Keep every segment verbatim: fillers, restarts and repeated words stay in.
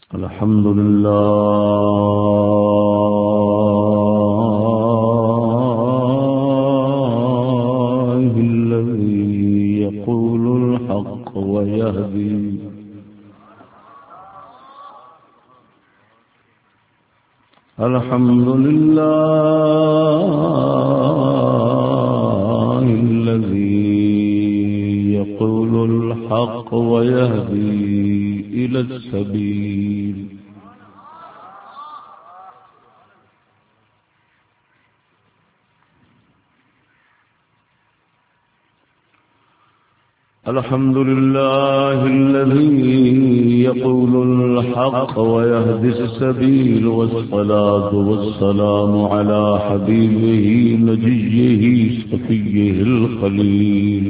الحمد لله الذي يقول الحق ويهدي الحمد لله الذي يقول الحق ويهدي إلى السبيل الحمد لله الذي يقول الحق ويهدي السبيل والصلاة والسلام على حبيبه نجيه صفيه الخليل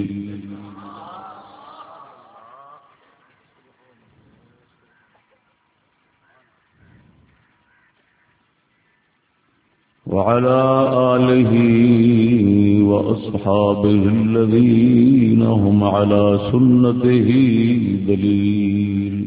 وعلى آله وأصحابه الذين هم على سنته دليل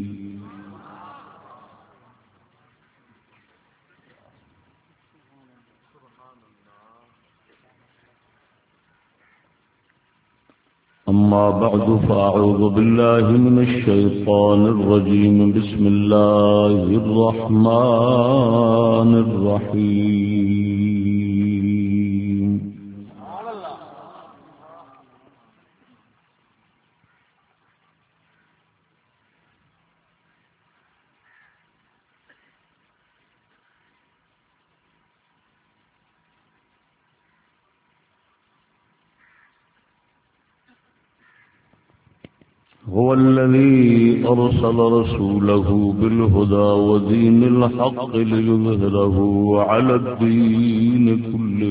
أما بعد فأعوذ بالله من الشيطان الرجيم بسم الله الرحمن الرحيم هو الذي أرسل رسوله بالهدى ودين الحق ليظهره على الدين كله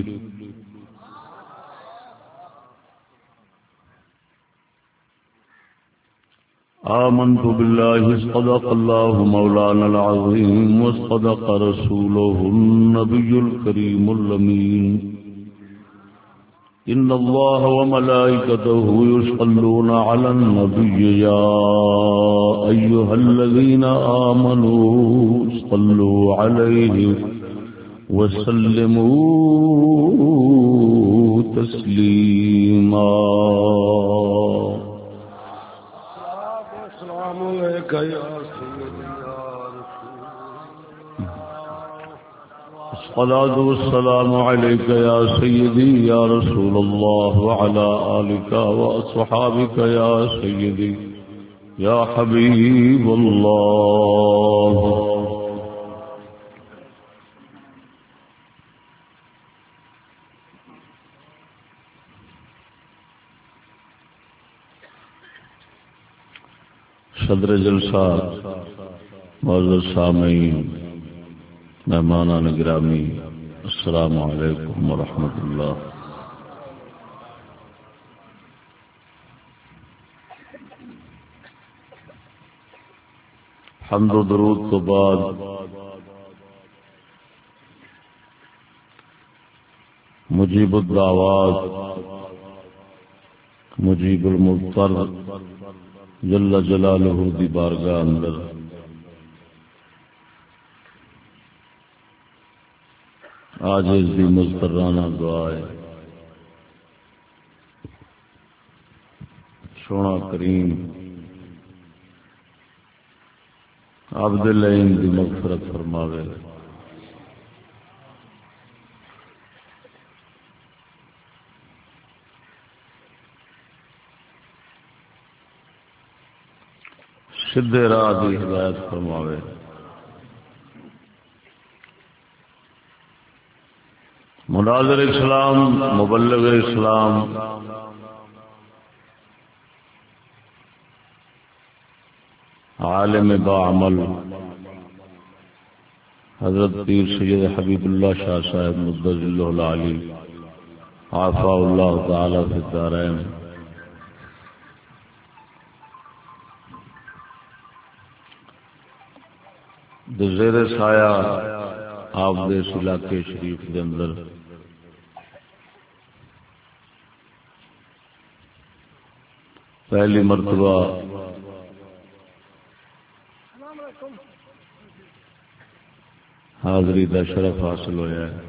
آمنت بالله صدق الله مولانا العظيم وصدق رسوله النبي الكريم الأمين إن الله وملائكته يصلون على النبي يا أيها الذين آمنوا صلوا عليه وسلموا تسليما السلام عليك يا الصلاة والسلام عليك يا سيدي يا رسول الله وعلى آلك وأصحابك يا سيدي يا حبيب الله صدر جلسہ معزز سامعین مہمانان گرامی السلام علیکم ورحمۃ اللہ حمد و درود تو بعد مجیب الدعوات مجیب المضطر جل جلالہ دی بارگاہ اندر عاجز دی مضطرانہ دعا ہے سونا کریم عبد اللعین دی مغفرت فرماوے سیدھے راہ دی ہدایت فرماوے مناظر اسلام مبلغ اسلام عالم باعمل حضرت پیر سید حبیب اللہ شاہ صاحب مدظ اللہ العلی عافا اللہ تعالی فی الدارین زیر سایہ آپ دے اس علاقے شریف کے اندر پہلی مرتبہ حاضری دا شرف حاصل ہویا ہے.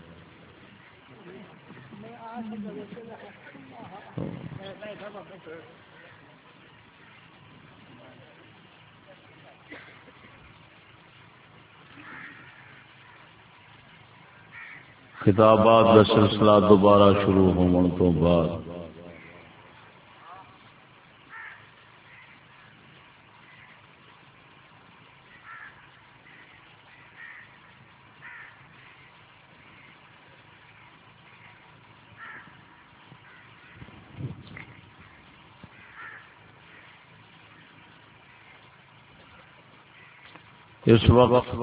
خطابات کا سلسلہ دوبارہ شروع ہونے تو بعد اس وقت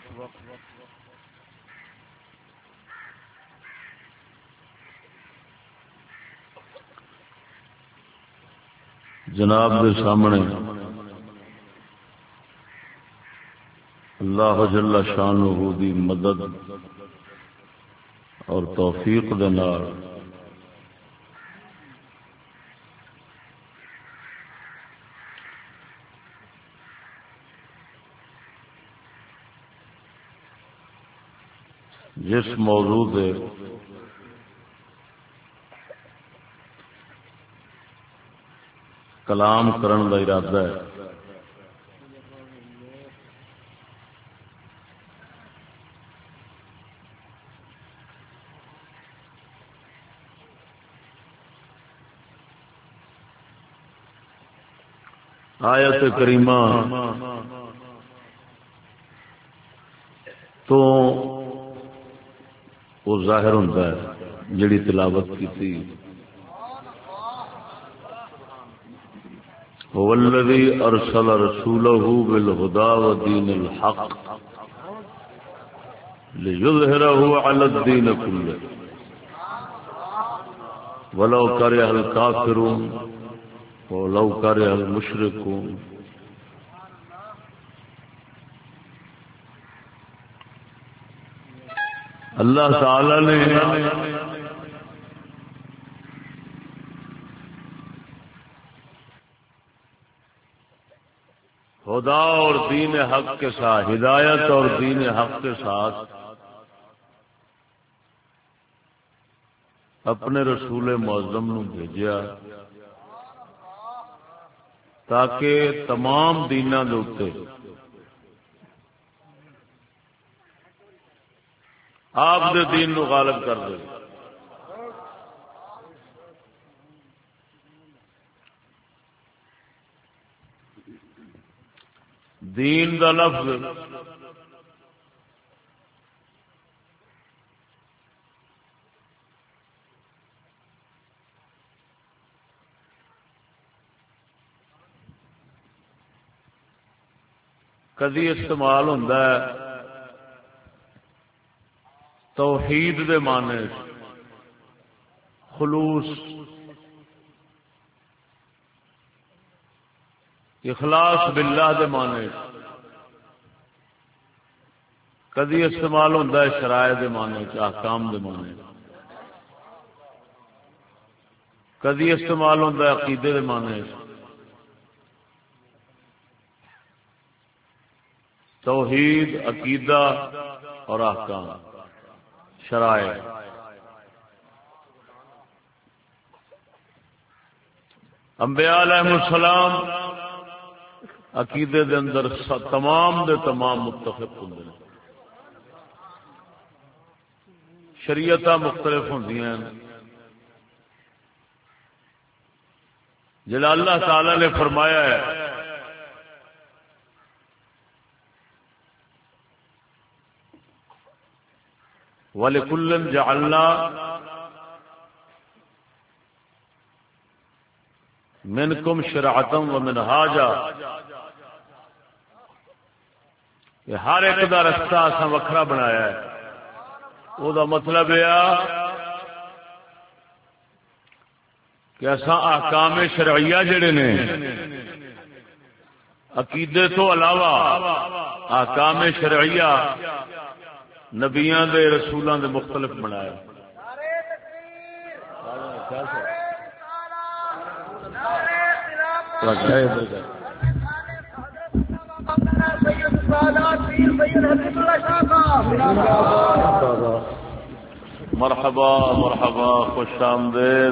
جناب کے سامنے اللہ جل شانہ دی مدد اور توفیق دے نال جس موضوع دے کلام کرن دا ارادہ ہے آیت کریمہ تو وہ ظاہر ہوتا ہے جڑی تلاوت کی تھی هو الذي ارسل رسوله بالهدى ودين الحق ليظهره على الدين كله ولو كره الكافرون ولو كره المشركون. اللہ تعالی نے خدا اور دین حق کے ساتھ ہدایت اور دین حق کے ساتھ اپنے رسول معظم نو بھیجیا تاکہ تمام دیناں دے اوتے آپ دے دین نو غالب کر دے. دین دا لفظ کدی استعمال ہوندا ہے توحید دے معنی خلوص اخلاص باللہ دے معنی کدی استعمال ہوتا ہے شرائع دے معنی احکام دے معنی کدی استعمال ہوتا ہے عقیدے دے معنی توحید عقیدہ اور احکام شرائع. انبیاء علیہ السلام عقیدے دے اندر تمام دے تمام متفق ہوندے ہیں. شریعت مختلف ہوندیاں جڑا اللہ تعالی نے فرمایا ہے وَلِكُلٍّ جَعَلْنَا مِنْكُمْ شِرْعَةً وَمِنْهَاجًا. یہ ہر ایک دا رستہ اساں وکھرا بنایا ہے. او دا مطلب یہ کہ اساں احکام شرعیہ جڑے نے عقیدے تو علاوہ احکام شرعیہ نبیاں دے رسولاں دے مختلف بنایا. نعرہ مرحبا مرحبا خوش آمدید.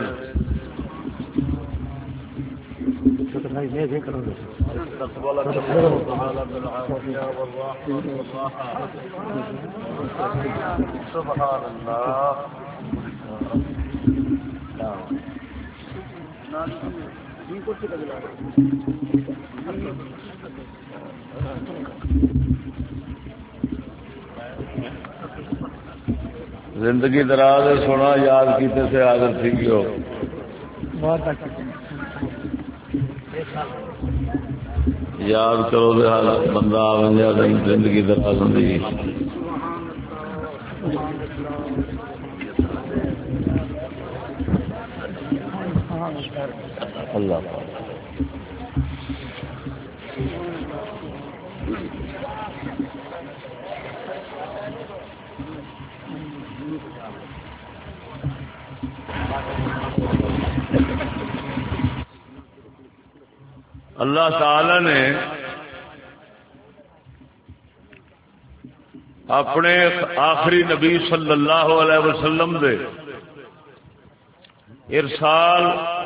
سبحان اللہ. زندگی دراز سونا یاد کیتے سے حاضر تھی گیو یاد کرو دے بندہ آ زندگی دراز ہوں. اللہ اللہ تعالی نے اپنے آخری نبی صلی اللہ علیہ وسلم دے ارسال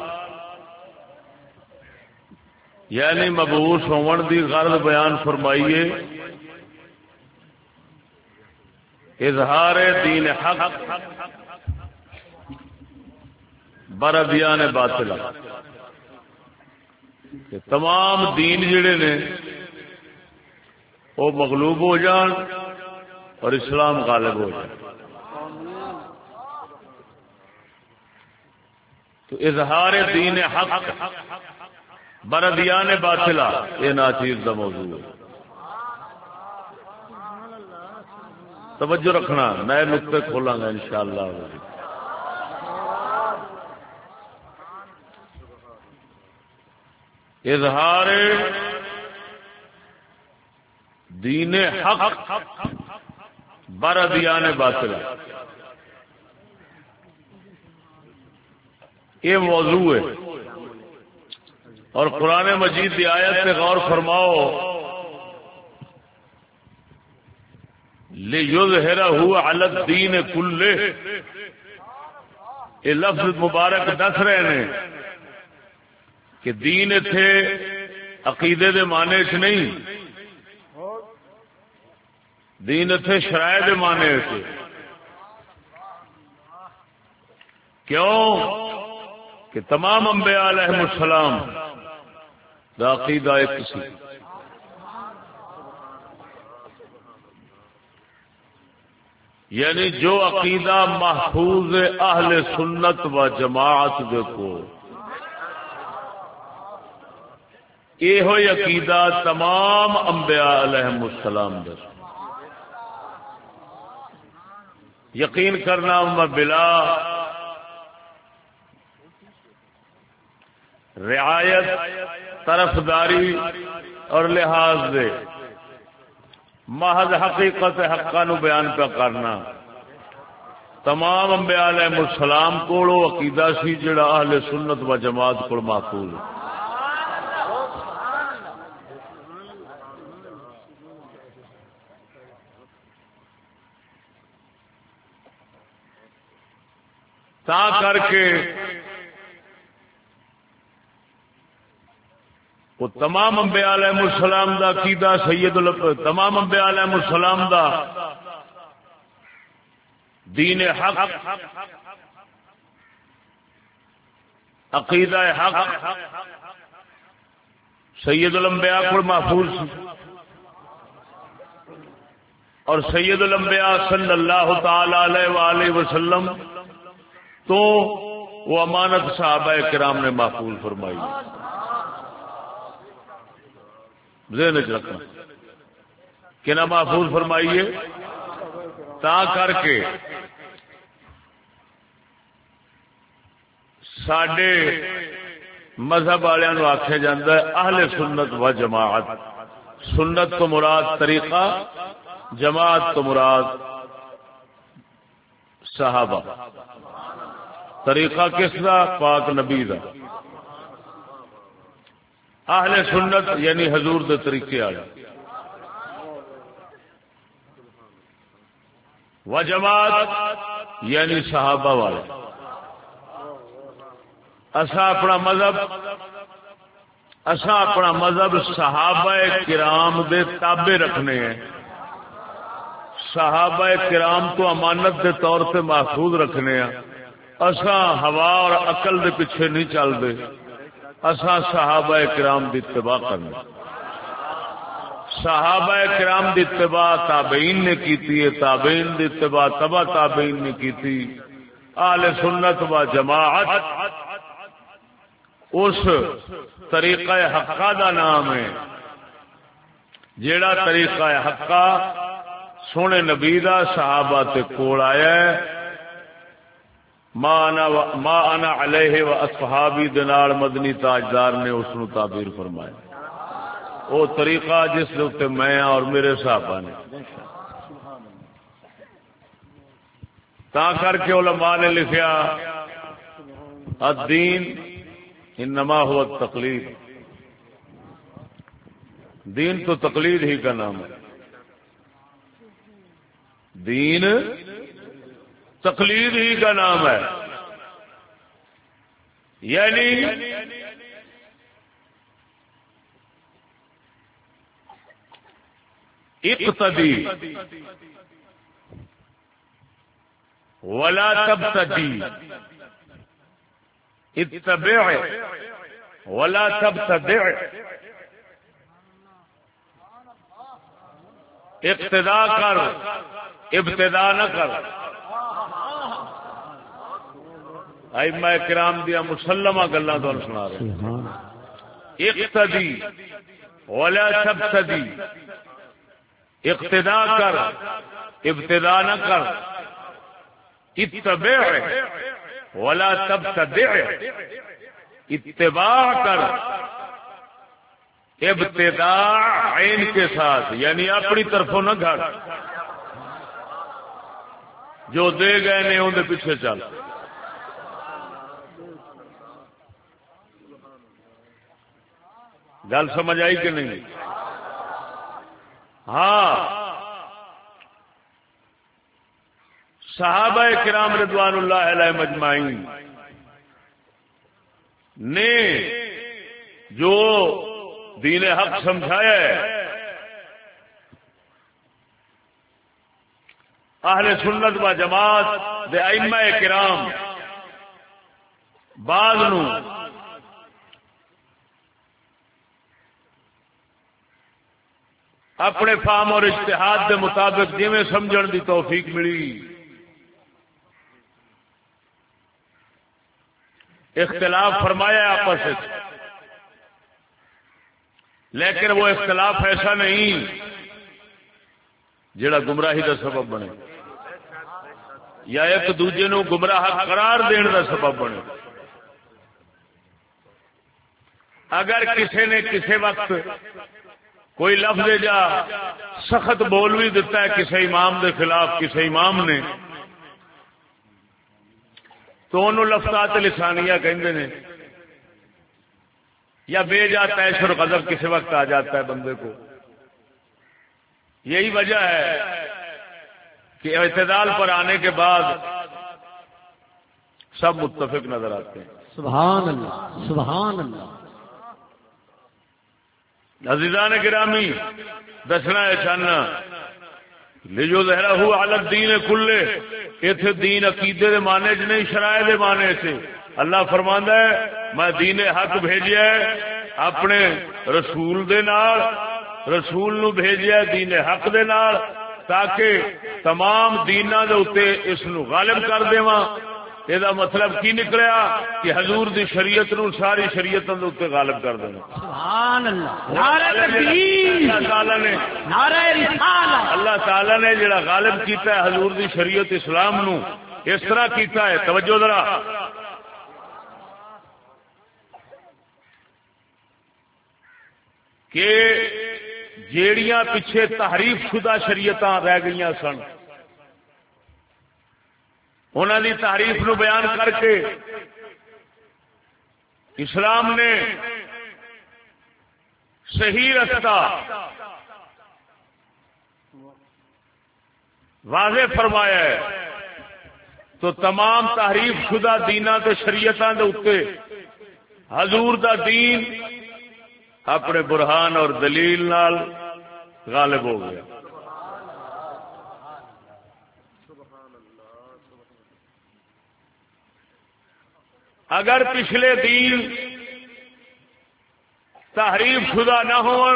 یعنی مبعوث ہون دی غرض بیان فرمائیے اظہار دین حق بردیان باطلہ کہ تمام دین جڑے نے وہ مغلوب ہو جان اور اسلام غالب ہو جائے. تو اظہار دین حق بردیان باطلہ یہ ناچیز کا موضوع ہے. توجہ رکھنا نئے نقطے کھولاں گا انشاءاللہ. اظہار دین حق بردیان باطلہ یہ موضوع ہے. اور قرآن مجید کی آیت پہ غور فرماؤ لِيُظْهِرَهُ عَلَى الدِّينِ كُلِّهِ. یہ لفظ مبارک دس رہے ہیں کہ دین تھے عقیدے دے معنی چ نہیں، دین تھے شرائع دے معنی چ. کیوں کہ تمام انبیاء علیہ السلام دا عقیدہ ایک سی. یعنی جو عقیدہ محفوظ اہل سنت و جماعت دے کو یہ ہوئی عقیدہ تمام انبیاء علیہ السلام دے. یقین کرنا بلا رعایت طرفداری اور لحاظ دے محض حقیقت حقا نو بیان پہ کرنا. تمام انبیاء علیہ السلام کو عقیدہ سی جڑا اہل سنت و جماعت کو محفوظ ہے. تا کر کے وہ تمام انبیاء علیہ السلام دا عقیدہ سید تمام انبیاء علیہ السلام دا دین حق عقیدہ حق سید الانبیاء کو محفوظ اور سید الانبیاء صلی اللہ تعالی علیہ وآلہ وسلم تو وہ امانت صحابہ کرام نے محفوظ فرمائی. ذہن وچ رکھنا کہ نہ محفوظ فرمائیے. تا کر کے ساڈے مذہب والوں کو آخیا جاتا ہے اہل سنت و جماعت. سنت تو مراد طریقہ، جماعت تو مراد صحابہ. طریقہ کس دا؟ پاک نبی دا. اہل سنت یعنی حضور دے طریقے والے. و جماعت یعنی صحابہ والے. اسا اپنا مذہب اسا اپنا مذہب صحابہ کرام دے تابع رکھنے ہیں. صحابہ کرام تو امانت دے طور پہ محفوظ رکھنے ہیں. اسا ہوا اور عقل دے پیچھے نہیں چلتے. اسا صحابہ کرام دی اتباع کرنے. صحابہ کرام دی اتباع تابعین نے کیتی ہے. تابعین دی اتباع تبع تابعین نے کیتی. اہل سنت و جماعت اس طریقہ حقہ دا نام ہے جیڑا طریقہ حقہ سونے نبی دا صحابہ تے کول آیا ہے. ما انا ما انا علیہ و اصحابی دنال مدنی تاجدار نے اس نو تعبیر فرمایا. وہ طریقہ جس دے تے میں اور میرے صحابہ نے. تا کر کے علماء نے لکھیا الدین انما هو التقلید. دین تو تقلید ہی کا نام ہے. دین تقلید ہی کا نام ہے. یعنی اقتدی ولا تبتدی. اتبع ولا تبتدع. اقتدا کر ابتدا نہ کر. ائمہ کرام دیا مسلمہ گلاں تو سنا رہے. اقتدی ولا تبتدی. اقتدا کر ابتدا نہ کر. اتبع ولا تبتدع. اتباع کر ابتداء عین کے ساتھ یعنی اپنی طرفوں نہ گھڑ. جو دے گئے نے ان کے پیچھے چل. گل سمجھ آئی کہ نہیں؟ ہاں صحابہ کرام رضوان اللہ علیہ مجمعین نے جو دین حق سمجھایا ہے اہل سنت و جماعت دے ائمہ کرام بعض نو اپنے فہم اور اجتہاد دے مطابق جویں سمجھن دی توفیق ملی اختلاف فرمایا آپس میں. لیکن وہ اختلاف ایسا نہیں جڑا گمراہی کا سبب بنے یا ایک دوجے نو گمراہ قرار دین کا سبب بنے. اگر کسی نے کسی وقت کوئی لفظ جا سخت بول بھی دیتا ہے کسی امام دے خلاف کسی امام نے تو انہوں لفظات لسانیہ کہندے نے یا بے جا تیش اور غضب کسی وقت آ جاتا ہے بندے کو. یہی وجہ ہے کہ اعتدال پر آنے کے بعد سب متفق نظر آتے ہیں. سبحان اللہ سبحان اللہ. عزیزان گرامی دسنا ہے چاہنا لیجو ظہرہ ہوا علی الدین کلے. ایتھے دین عقیدے دے معنی چ نہیں شرائع دے معنی سے. اللہ فرماندا ہے میں دین حق بھیجیا ہے اپنے رسول دے نال رسول نو بھیجیا ہے دین حق دے نال تاکہ تمام دیناں دے اوتے اس نو غالب کر دیواں. یہ مطلب کی نکلیا کہ حضور دی شریعت نو ساری شریعت دے اوتے غالب کر دینا. سبحان اللہ. نعرہ تکبیر. اللہ تعالی نے نعرہ رسالت. اللہ تعالی نے جڑا غالب کیتا ہے حضور دی شریعت اسلام نو اس طرح کیتا ہے. توجہ ذرا کہ جیڑیاں پیچھے تحریف شدہ شریعتاں رہ گئیاں سن انہاں دی تحریف نو بیان کر کے اسلام نے صحیح رستہ واضح فرمایا ہے تو تمام تحریف شدہ دینا تے شریعتاں دے اوتے حضور دا دین اپنے برہان اور دلیل نال غالب ہو گیا. اگر پچھلے دین تحریف شدہ نہ ہون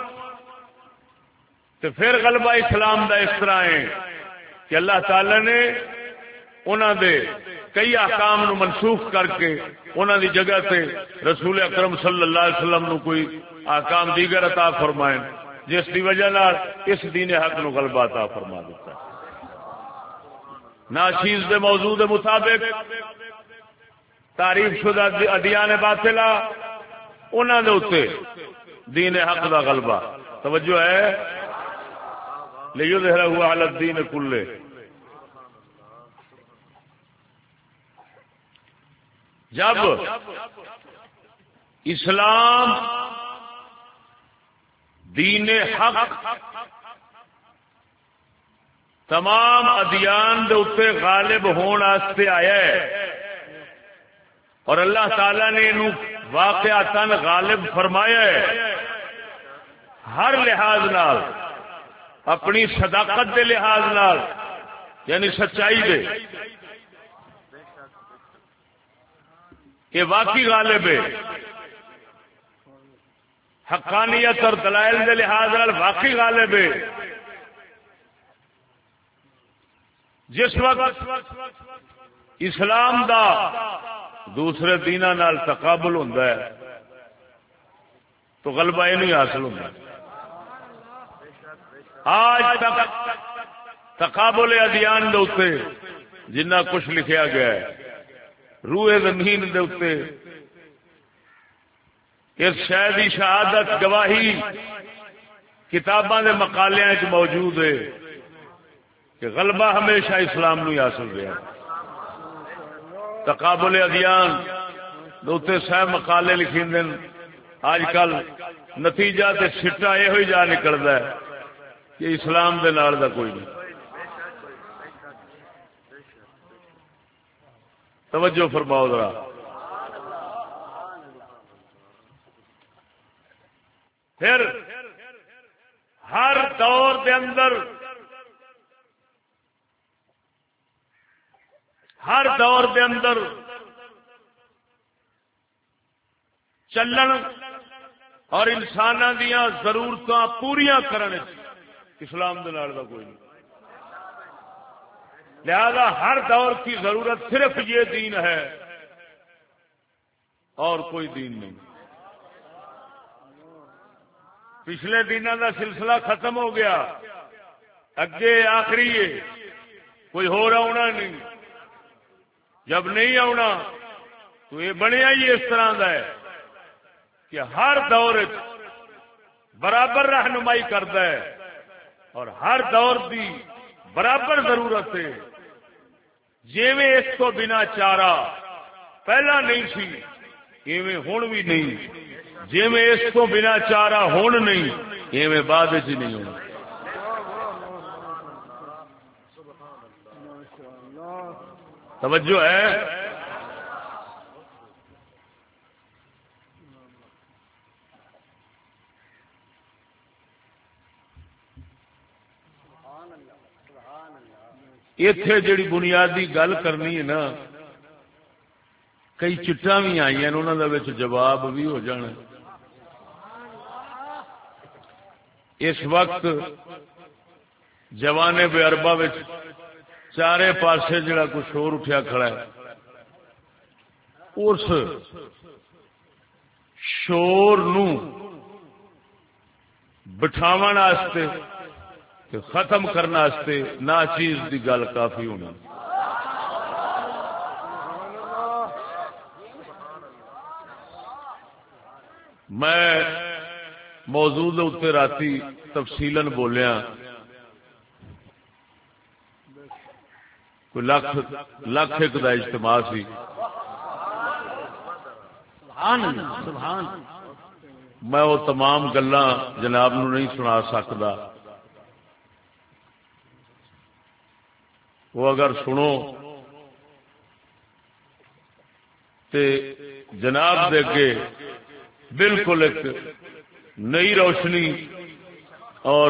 تو پھر غلبہ اسلام دا اس طرح ہے کہ اللہ تعالی نے انہاں دے کئی احکام نو منسوخ کر کے انہاں دی جگہ تے رسول اکرم صلی اللہ علیہ وسلم نو کوئی احکام دیگر عطا فرمائے جس دی وجہ نال اس دین حق نو غلبہ عطا فرما دیتا ہے. ناچیز دے موضوع دے مطابق تعریف شدہ ادیان باطلہ انہاں دے اوتے دین حق دا غلبہ. توجہ ہے لیظہرہ علی الدین کلہ. جب اسلام دین حق تمام ادیان دے اوتے غالب ہون واسطے آیا ہے اور اللہ تعالی نے انہوں واقعاتاً غالب فرمایا ہے ہر لحاظ نال، اپنی صداقت دے لحاظ نال یعنی سچائی دے یہ واقعی غالب ہے، حقانیت اور دلائل دے لحاظ نال واقعی غالب ہے. جس وقت اسلام دا دوسرے دیناں نال تقابل ہوندا ہے تو غلبہ یہ نہیں حاصل ہوتا. آج تک تقابل ادیان دے اوتے جنہ کچھ لکھیا گیا ہے روح زمین دے اوتے اس شے دی شہادت گواہی کتاباں دے مقالیاں وچ موجود ہے کہ غلبہ ہمیشہ اسلام نو ہی حاصل رہا. تقابل ادیان دے اوتے سہ مقالے لکھیندے آج کل نتیجہ تے سٹا یہ ہوئی جا نکلدا ہے کہ اسلام دے نال دا کوئی نہیں. توجہ فرماؤ ذرا. پھر ہر دور دے اندر ہر دور دے اندر چلن اور انساناں دیاں ضرورتاں پوریاں کرنے اسلام دے نال دا کوئی نہیں. لہذا ہر دور کی ضرورت صرف یہ دین ہے اور کوئی دین نہیں. پچھلے دنوں کا سلسلہ ختم ہو گیا، اگے آخری ہے، کوئی ہو رہا آنا نہیں. جب نہیں آنا تو یہ بنیا ہی اس طرح کا ہے کہ ہر دور برابر رہنمائی کرتا ہے اور ہر دور کی برابر ضرورت ہے. جیویں اس کو بنا چارہ پہلا نہیں سی ایویں ہن بھی نہیں، جیویں اس کو بنا چارہ ہن نہیں ایویں بعد وچ نہیں ہونا. توجہ ہے. ایتھے جڑی بنیادی گل کرنی ہے نا، کئی چٹاں بھی آئی ہیں انہوں نے وچ جواب بھی ہو جانا. اس وقت جوانے بے اربا وچ چارے پاسے جڑا کچھ شور اٹھیا کھڑا ہے، اس شور نو بٹھاون واسطے ختم کرنے واسطے نا چیز دی گل کافی ہونی. میں موضوع اتنے راتی تفصیلاً بولیا، کوئی لکھ لکھ ایک دا اجتماع سی. میں وہ تمام گلاں جناب نو نہیں سنا سکتا، وہ اگر سنو تے جناب دے کے بالکل ایک نئی روشنی اور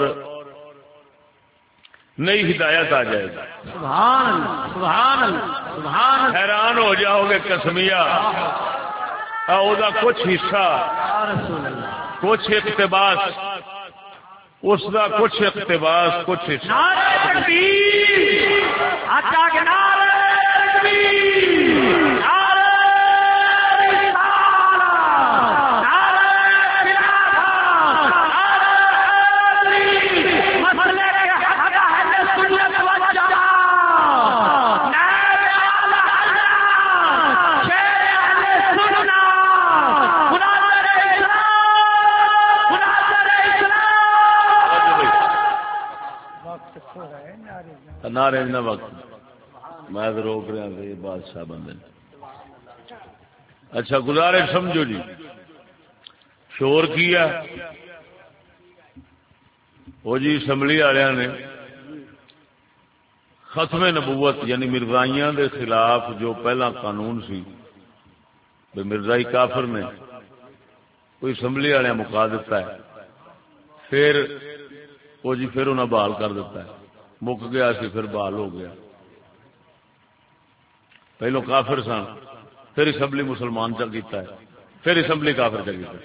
نئی ہدایت آ جائے گی. سبحان اللہ سبحان اللہ سبحان اللہ. حیران ہو جاؤ گے قسمیہ دا کچھ حصہ کچھ اقتباس اس دا کچھ اقتباس کچھ حصہ. نعرہ تکبیر آقا کے نعرہ تکبیر نعرہ رسالہ نعرہ خلافت نعرہ حیدری مسلک حق اہل سنت والجماعت نائب اعلی حضرت شیر اہل سنت مناظر اسلام مناظر اسلام. نعرے نہ وقت میں تو روک رہا تھا یہ بادشاہ بندے. اچھا گزارش سمجھو جی. شور کیا وہ جی اسمبلی والوں نے ختم نبوت یعنی مرزائیاں دے خلاف جو پہلا قانون سی مرزائی کافر نے کوئی اسمبلی والے مکا دیتا ہے. پھر وہ جی پھر انہیں بحال کر دیتا ہے. مک گیا سی پھر بحال ہو گیا. پہلو کافر سن پھر اسمبلی مسلمان چل کیتا ہے پھر اسمبلی کافر چل کیتا ہے.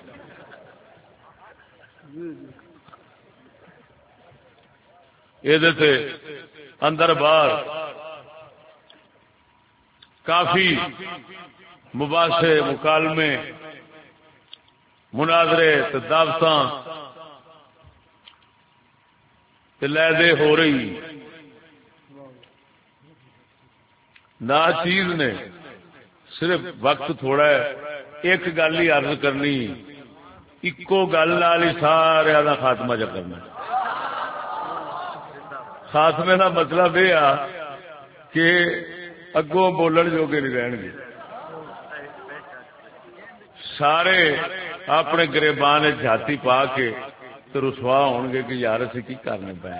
یہ اندر باہر کافی مباحثے مکالمے مناظرے دعوت لے ہو رہی. نا چیز نے صرف وقت تھوڑا ہے ایک گل ہی عرض کرنی اکو گل نال ہی سارے کا خاتمہ چ کرنا. خاتمے کا مطلب یہ آ کہ اگوں بولن جوگے نہیں رہن گے. سارے اپنے گریبان جاتی پا کے تو رسوا ہون گے کہ یار اسی کی کرنے پے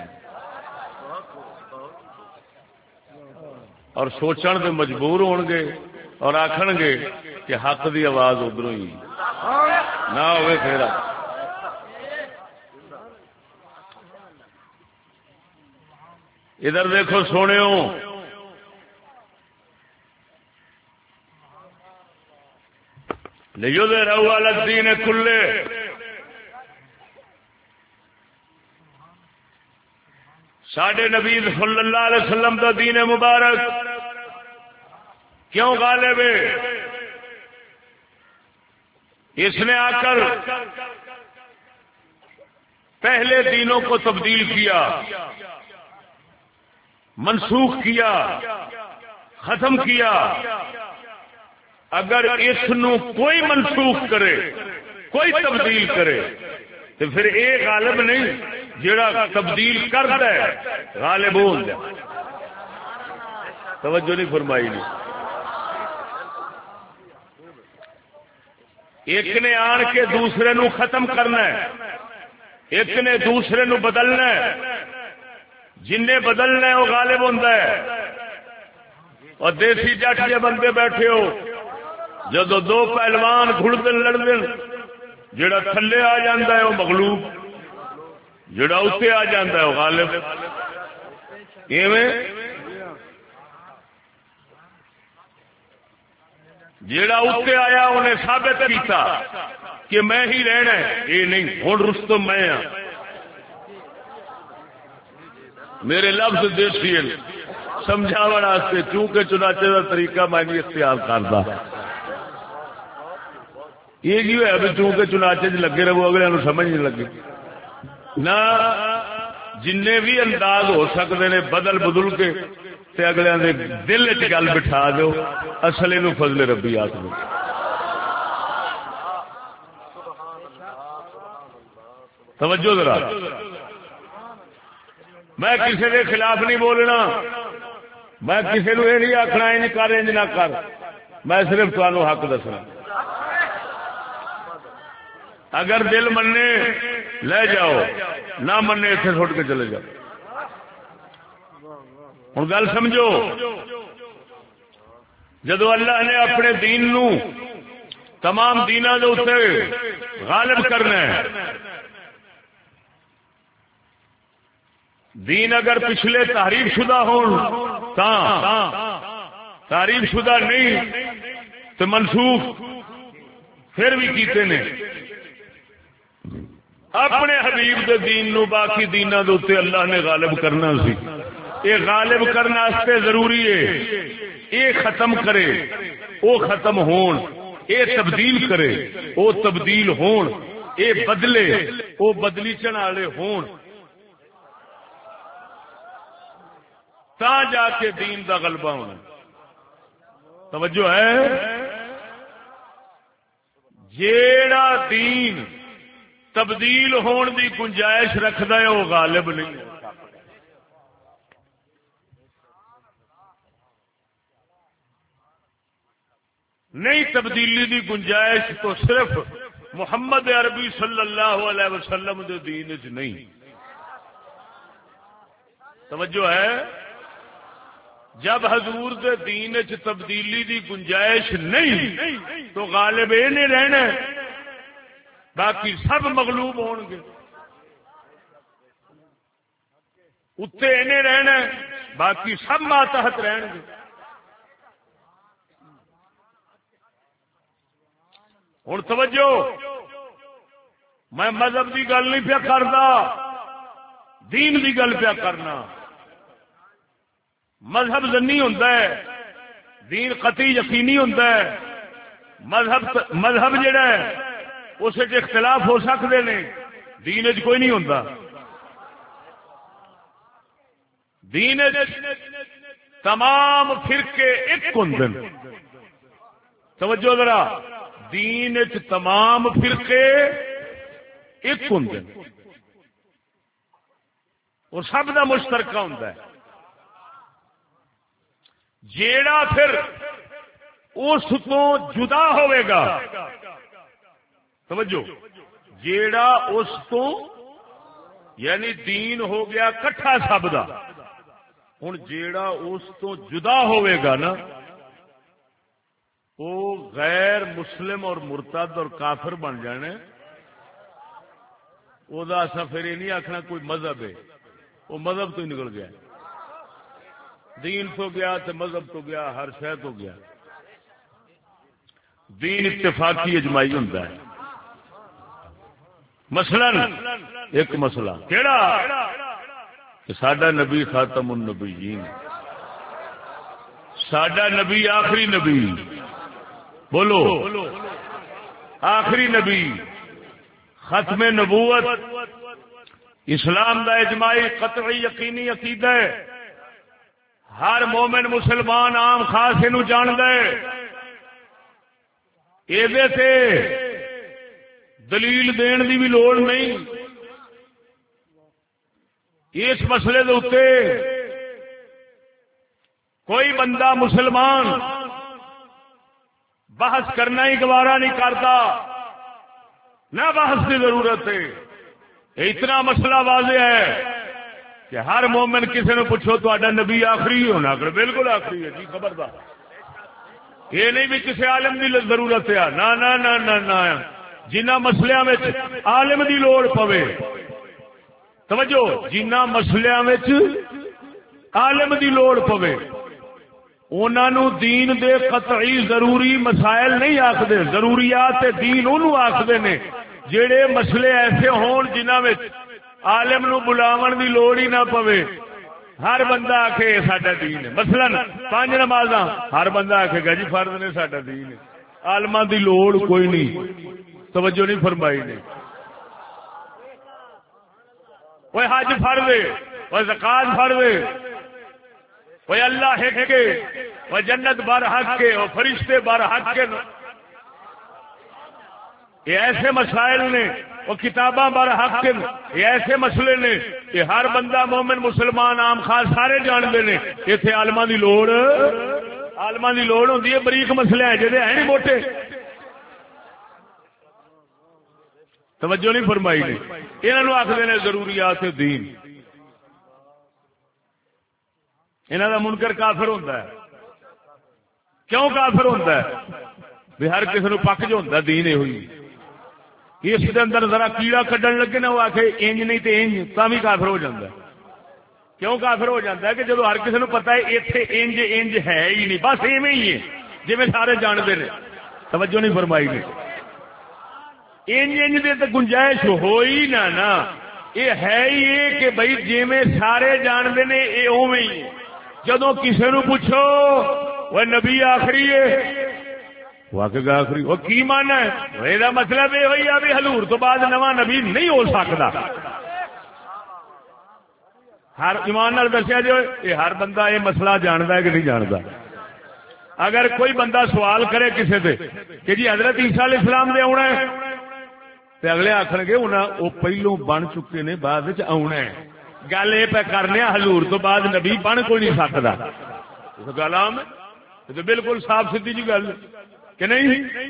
اور سوچن دے مجبور ہون گے اور آکھن گے کہ حق دی آواز ادھروں ہی نہ ہوئے پھر. ادھر دیکھو سونےو لیظہرہ علی الدین کلہ ساڈے نبی صلی اللہ علیہ وسلم دا دین مبارک کیوں غالب ہے؟ اس نے آ کر پہلے دینوں کو تبدیل کیا منسوخ کیا ختم کیا. اگر اس نو کوئی منسوخ کرے کوئی تبدیل کرے تو پھر یہ غالب نہیں جڑا تبدیل کرتا ہے غالب ہوتا. توجہ نہیں فرمائی نہیں. ایک نے آن کے دوسرے نو ختم کرنا ہے ایک نے دوسرے نو بدلنا ہے. جن نے بدلنا ہے وہ غالب ہوتا ہے. اور دیسی جٹ کے بندے بیٹھے ہو جدو دو پہلوان گھڑ لڑ دن جڑا تھلے آ جاندہ ہے وہ مغلوب جڑا اتنے آ جاندہ ہے وہ غالب. ایویں جڑا اتنے آیا انہیں ثابت کیتا کہ میں ہی رہنا ہے یہ نہیں ہوں رستم میں ہاں. میرے لفظ دیسی سمجھاون واسطے چونکہ چنانچہ کا طریقہ میں نہیں اختیار کرتا. یہ جی ہے بھی چونکہ چنانچے چ لگے رہو اگلے نو سمجھ نہیں لگے. نہ جن بھی انداز ہو سکتے ہیں بدل بدل کے تے اگلے دے دل چ گل بٹھا دو اصل یہ فضل ربی آخ دو. توجہ ذرا میں کسی کے خلاف نہیں بولنا میں کسی نو یہ نہیں آخنا انج کر انج نہ کر میں صرف تمہوں حق دسنا. اگر دل منے لے جاؤ نہ منے اتنے سٹ کے چلے جاؤ. ہوں گل سمجھو، جدو اللہ نے اپنے دین نو تمام دیناں دے اوتے غالب کرنا ہے، دین اگر پچھلے تحریف شدہ ہون تاں تحریف شدہ نہیں تو منسوخ پھر بھی کیتے نے، اپنے حبیب دے دین نو باقی دیناں دے اوتے اللہ نے غالب کرنا سی، یہ غالب کرنے واسطے ضروری ہے یہ ختم کرے وہ ختم ہون، یہ تبدیل کرے وہ تبدیل ہون، یہ بدلے وہ بدلیچن والے ہون، تا جا کے دین دا غلبہ ہونا۔ توجہ ہے؟ جیڑا دین تبدیل ہون دی گنجائش رکھدا ہے وہ غالب نہیں ہے۔ نہیں تبدیلی دی گنجائش تو صرف محمد عربی صلی اللہ علیہ وسلم دے دین وچ نہیں۔ توجہ ہے؟ جب حضور دے دین وچ تبدیلی دی گنجائش نہیں تو غالب یہ نہیں رہنا، باقی سب مغلوب ہون گے، اتنے یہ رہنا باقی سب ماتحت رہن گے۔ ہوں توجہ، میں مذہب کی گل نہیں پیا کرتا، دین کی گل پیا کرنا۔ مذہب زنی ہوتا ہے، دین قطعی یقینی ہوتا ہے۔ مذہب مذہب جڑا ہے اس اختلاف ہو سکتے ہیں، دین وچ کوئی نہیں ہوتا۔ دین تمام فرقے ایک ہوندے، توجہ ذرا، دین وچ تمام فرقے ایک ہوندے اور سب دا مشترکہ ہوندا ہے۔ جیڑا پھر اس تو جدا ہوئے گا، توجہ، جیڑا اس تو یعنی دین ہو گیا کٹھا سب دا، ہن جیڑا اس تو جدا ہوئے گا نا وہ غیر مسلم اور مرتد اور کافر بن جانے، وہ اصا پھر یہ نہیں آخنا کوئی مذہب ہے، وہ مذہب تو ہی نکل گیا، دین تو گیا تو مذہب تو گیا، ہر شے تو گیا۔ دین اتفاقی اجماعی ہوتا ہے۔ مثلا ایک مسئلہ کیڑا کہ ساڈا نبی خاتم النبیین، ساڈا نبی آخری نبی، بولو آخری نبی، ختم نبوت، اسلام دا اجماعی قطعی یقینی عقیدہ ہے، ہر مومن مسلمان عام خاص اینو جاندا ہے، ایدے تے دلیل دین دی بھی لوڑ نہیں۔ اس مسئلے دے اوتے کوئی بندہ مسلمان بحث کرنا ہی گوارا نہیں کرتا، نہ بحث کی ضرورت ہے۔ اتنا مسئلہ واضح ہے کہ ہر مومن کسی نے پوچھو تو آڈا نبی آخری ہونا کر، بالکل آخری ہے جی، خبردار۔ یہ نہیں بھی کسی عالم کی ضرورت ہے، نہ نہ نہ نہ نہ جنہ مسلیاں میں عالم دی لوڑ پوے، توجہ، جنہ مسلیاں میں عالم دی لوڑ پوے انہوں دین دے قطعی ضروری مسائل نہیں آخدے، ضروریات دین انہوں آخدے نے جڑے مسئلے ایسے ہون جنہ میں عالم نو بلاون دی لوڑ ہی نہ پوے، ہر بندہ آکھے ساڈا دین ہے۔ مثلا پانچ نمازاں ہر بندہ آکھے گا جی فرض نے ساڈا دین ہے، عالماں دی لوڑ کوئی نہیں، توجہ نہیں فرمائی نے۔ کوئی حج فرض ہے، کوئی زکات فرض ہے، کوئی اللہ ہے کہ وہ جنت بر حق کے، وہ فرشتے بر حق کے، یہ ایسے مسائل نے، وہ کتاباں بر حق کے، یہ ایسے مسئلے نے کہ ہر بندہ مومن مسلمان عام خاص سارے جانتے ہیں۔ اتنے عالماں دی لوڑ عالماں دی لوڑ ہوندی ہے، بریک مسئلے ہیں جہاں ہیں نہیں موٹے، توجہ نہیں فرمائی نے۔ انہوں آخر نے ضروریات دین، انہاں دا منکر کافر ہوندا ہے. کیوں کافر ہوندا ہے؟ بھی ہر کسی نو پک جو ہوندا دین اے ہوئی. اس دے اندر ذرا کیڑا کڈن لگے نا وہ آکھے انج نہیں تے انج، تاں وی کافر ہو جاندا ہے. کیوں کافر ہو جاندا ہے کہ جدوں ہر کسی نو پتہ ہے ایتھے انج انج ہے ہی نہیں، بس ایویں ہی ہے جویں سارے جاندے نے. توجہ نہیں فرمائی نے. انج انج دے تے گنجائش ہوئی نہ نا، یہ ہے ہی یہ کہ بھائی جویں سارے جاندے نے اے اوویں ہی. جدوں کسے نو پوچھو وہ نبی آخری ہے، واقعی آخری وہ کی مانا ہے؟ یہ مطلب یہ ہوئی ہے بھی حضور تو بعد نواں نبی نہیں ہو سکتا. ہر ایمان نال دسیا جو یہ ہر بندہ یہ مسئلہ جانتا ہے کہ نہیں جانتا. اگر کوئی بندہ سوال کرے کسی سے کہ جی حضرت عیسیٰ علیہ السلام نے آنا ہے تو اگلے آخر گے انہیں وہ پہلو بن چکے نے بعد آنا ہے. گل یہ پہ کرنے حضور تو بعد نبی بن کوئی نہیں سکتا. گل عام ہے، تو بالکل صاف سیدھی جی گل کہ نہیں.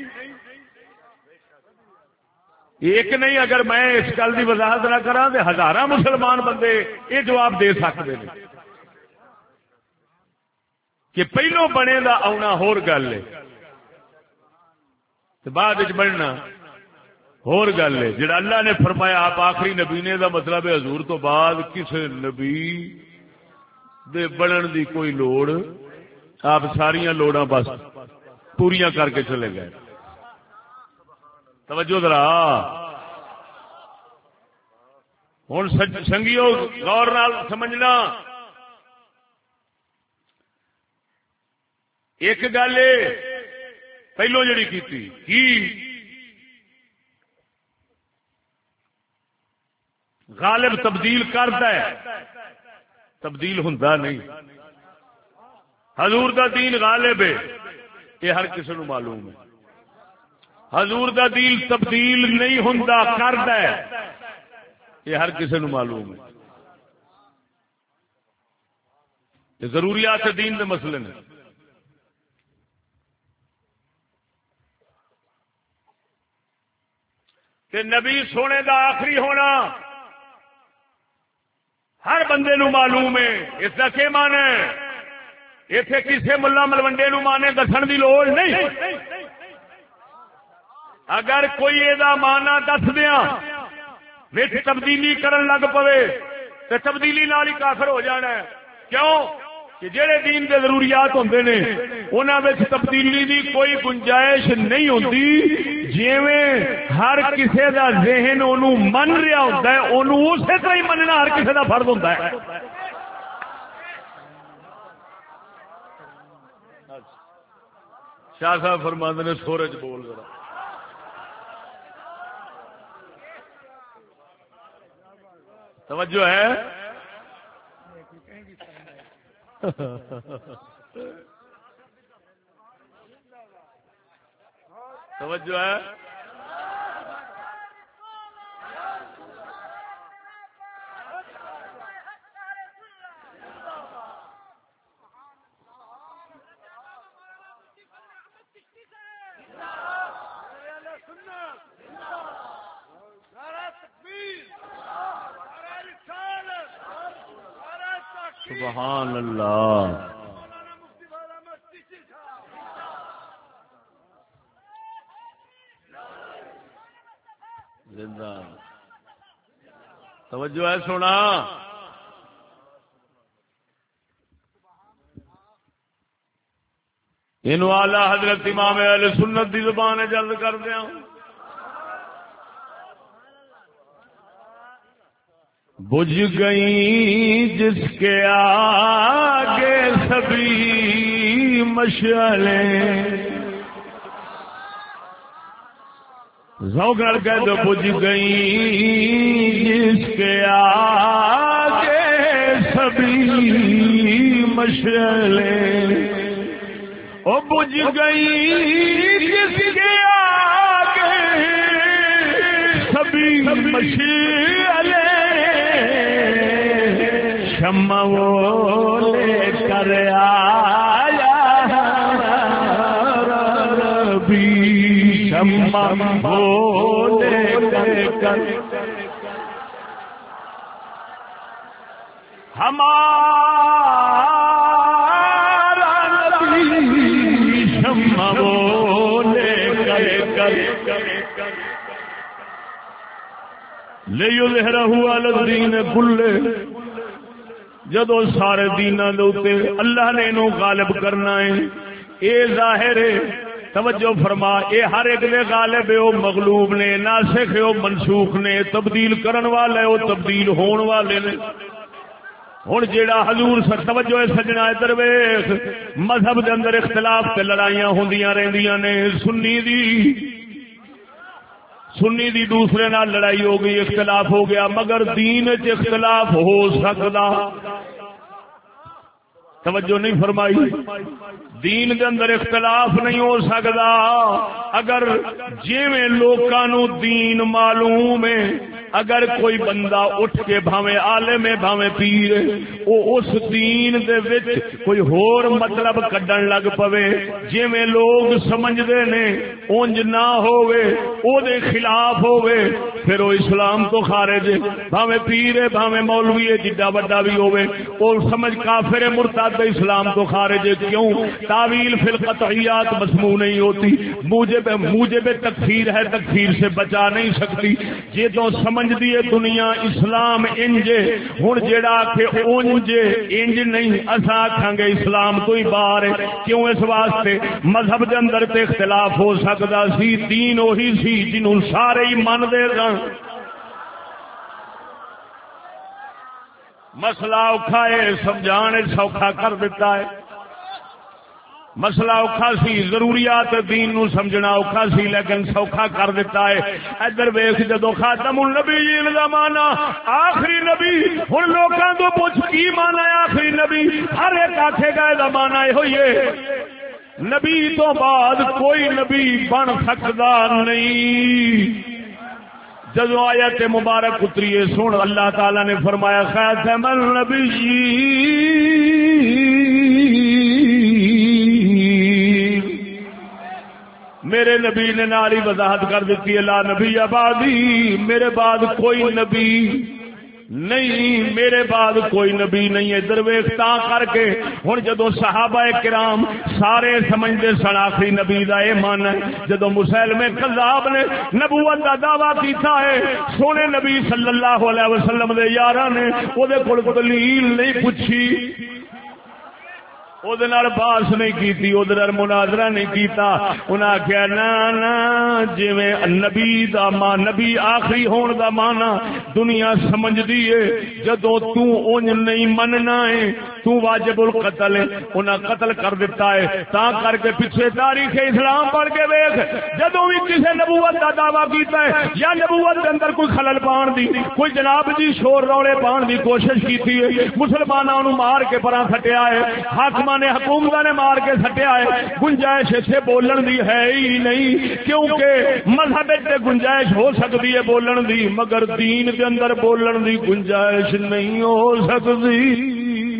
ایک نہیں، اگر میں اس گل کی وضاحت نہ کرا تو ہزاراں مسلمان بندے یہ جواب دے سکتے ہیں کہ پہلو بنے دا آنا ہور گل ہے بعد بننا ہور گل ہے. جڑا اللہ نے فرمایا آپ آخری نبی نے دا مطلب ہے حضور تو بعد کسی نبی دے بنن دی کوئی لوڑ، آپ ساریاں لوڑاں بس پوریاں کر کے چلے گئے. توجہ ذرا ہوں سنگیو غور نال سمجھنا. ایک گل پہلو جڑی کیتی کی غالب تبدیل کرتا ہے، تبدیل ہوندا نہیں. حضور دا دین غالب ہے یہ ہر کسی نو معلوم ہے. حضور دا دین تبدیل نہیں ہوندا کردا ہے یہ ہر کسی نو معلوم ہے. یہ ضروریات دین دے مسئلے نے. کہ نبی سونے دا آخری ہونا ہر بندے نو معلوم ہے. اس کا کیا مان ہے؟ اتے کسی ملا ملوڈے نو مانے دسن دی لوڑ نہیں. اگر کوئی یہ مانا دس دیا وچ تبدیلی کرن لگ پوے تو تبدیلی نال ہی کافر ہو جانا ہے. کیوں کہ جہے دین دے ضروریات ہوندے نے انہاں وچ تبدیلی دی کوئی گنجائش نہیں ہوندی. جویں ہر کسی دا ذہن اونوں من رہا ہوندا ہے اونوں اسی طرح ہی مننا ہر کسی دا فرض ہوندا ہے. شاہ صاحب فرماندے نے سورج بول ذرا. توجہ ہے توجہ ہے. سبحان اللہ. زندہ توجہ ہے. سونا ان والا حضرت امام اہل سنت دی زبان جلد کر دیا. بجھ گئی جس کے آگے سبھی مشعلیں. ذوق نال کہہ دو بجھ گئی جس کے آگے سبھی مشعلیں. او بجھ گئی جس کے آگے سبھی مشعلیں. شمع وہ لے کر آیا ربی، شمع وہ لے کر ہمارا شمع وہ لے کر لیظہرہ علی الدین کلہ جدو سارے دینا دے اللہ نے انہوں غالب کرنا ہے اے ظاہر ہے توجہ فرما اے ہر ایک دے غالب ہے او مغلوب نے ناسخ ہے او منسوخ نے تبدیل کرن والے او تبدیل ہون والے نے ہن جیڑا حضور سر توجہ سجنا ادھر ویکھ مذہب دے اندر اختلاف تے لڑائیاں ہوندیاں رہندیاں نے سنی دی سنی دی دوسرے نال لڑائی ہو گئی اختلاف ہو گیا مگر دین وچ اختلاف ہو سکدا توجہ نہیں فرمائی دین دے اندر اختلاف نہیں ہو سکدا اگر جویں لوکاں نو دین معلوم ہے اگر کوئی بندہ اٹھ کے بھاویں عالم ہے بھاویں پیر او اس دین دے وچ کوئی ہور مطلب کڈن لگ پوے جویں لوگ سمجھدے نے اونج نہ ہووے او دے خلاف ہووے پھر او اسلام تو خارج ہے بھاویں پیر ہے بھاویں مولوی ہے جڈا بڑا بھی ہووے او سمجھ کافر مرتد اسلام تو خارج ہے کیوں تعویل فی القطعیات مسموع نہیں ہوتی موجب موجب تکفیر ہے تکفیر سے بچا نہیں سکتی یہ تو سمجھ دیے دنیا اسلام انج ہن جیڑا کہ اونج انج نہیں اساں آکھاں گے اسلام تو ہی باہر ہے کیوں اس واسطے مذہب دے اندر تے اختلاف ہو سکدا سی دین وہی سی جنوں سارے ہی من دے سن مسئلہ اوکھا ہے سمجھانے سوکھا کر دیتا ہے مسئلہ اوکھا سی ضروریات دین نو سمجھنا اوکھا سی لیکن سوکھا کر دیتا ہے ادھر ویکھ جدو خاتم النبیین دا مانا آخری نبی ہن لوکاں تو پوچھ کی مانا ہے آخری نبی ہر ایک آکھے گا دا مانا ہے ہوئی ہے نبی تو بعد کوئی نبی بن سکدا نہیں جدو آیت مبارک اتری سن اللہ تعالی نے فرمایا خاتم النبیین میرے نبی نے ناری وضاحت کر دیتی ہے لا نبی آبادی میرے بعد کوئی نبی نہیں میرے بعد کوئی نبی نہیں ہے درویش تا کر کے ہن جدو صحابہ کرام سارے سمجھتے سن آخری نبی دا اے من ہے جدو مسیلمہ کذاب نے نبوت دا دعویٰ کیتا ہے سونے نبی صلی اللہ علیہ وسلم دے یاراں نے او دے کول دلیل نہیں پوچھی او دے نال باس نہیں کیتی او دے نال مناظرہ نہیں کیتا انہاں کہیا نا نا جویں نبی دا مان نبی آخری ہون دا مانا دنیا سمجھدی ہے جدوں تو اونج نہیں مننا ہے تو واجب القتل ہے انہاں قتل کر دیتا ہے تا کر کے پیچھے تاریخ اسلام پڑھ کے ویکھ جدوں بھی کسے نبوت دا دعویٰ کیتا ہے یا نبوت دے اندر کوئی خلل پان دی کوئی جناب جی شور رولے پان دی کوشش کیتی ہے مسلماناں نو مار کے پراں سٹیا ہے حاکم نے حکومت نے مار کے سٹیا ہے گنجائش سے بولن دی ہے ہی نہیں کیونکہ مذہب سے گنجائش ہو سکتی ہے بولن دی مگر دین کے اندر بولن دی گنجائش نہیں ہو سکتی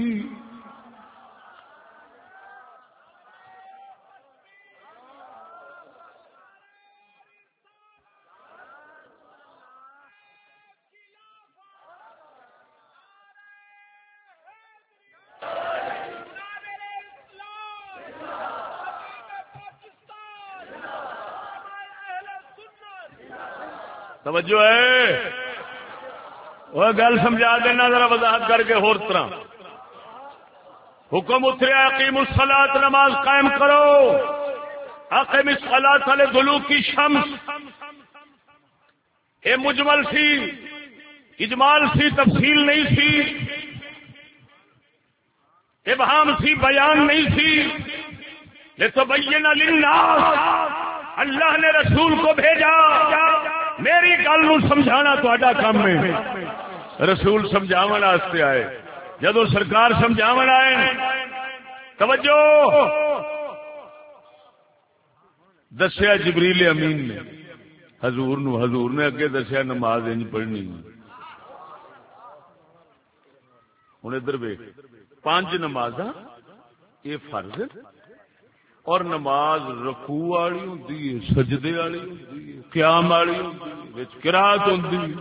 توجہ ہے وہ گل سمجھا دینا ذرا وضاحت کر کے ہور طرح حکم اتریا اقیم الصلاۃ نماز قائم کرو اقیم الصلاۃ لدلوک الشمس اے مجمل سی اجمال سی تفصیل نہیں سی ابہام سی بیان نہیں سی لتبین للناس اللہ نے رسول کو بھیجا میری گل نو سمجھانا تہاڈا کام ہے رسول سمجھاون واسطے آئے جدو سرکار سمجھاون آئے توجہ دسیا جبریل امین نے حضور نو حضور نے اگے دسیا نماز انج پڑھنی ہن ادھر ویکھ پانچ نمازاں یہ فرض اور نماز رکوع والی ہوندی ہے سجدے والی ہوندی ہے قیام والی ہوندی ہے وچ قرات ہوندی ہے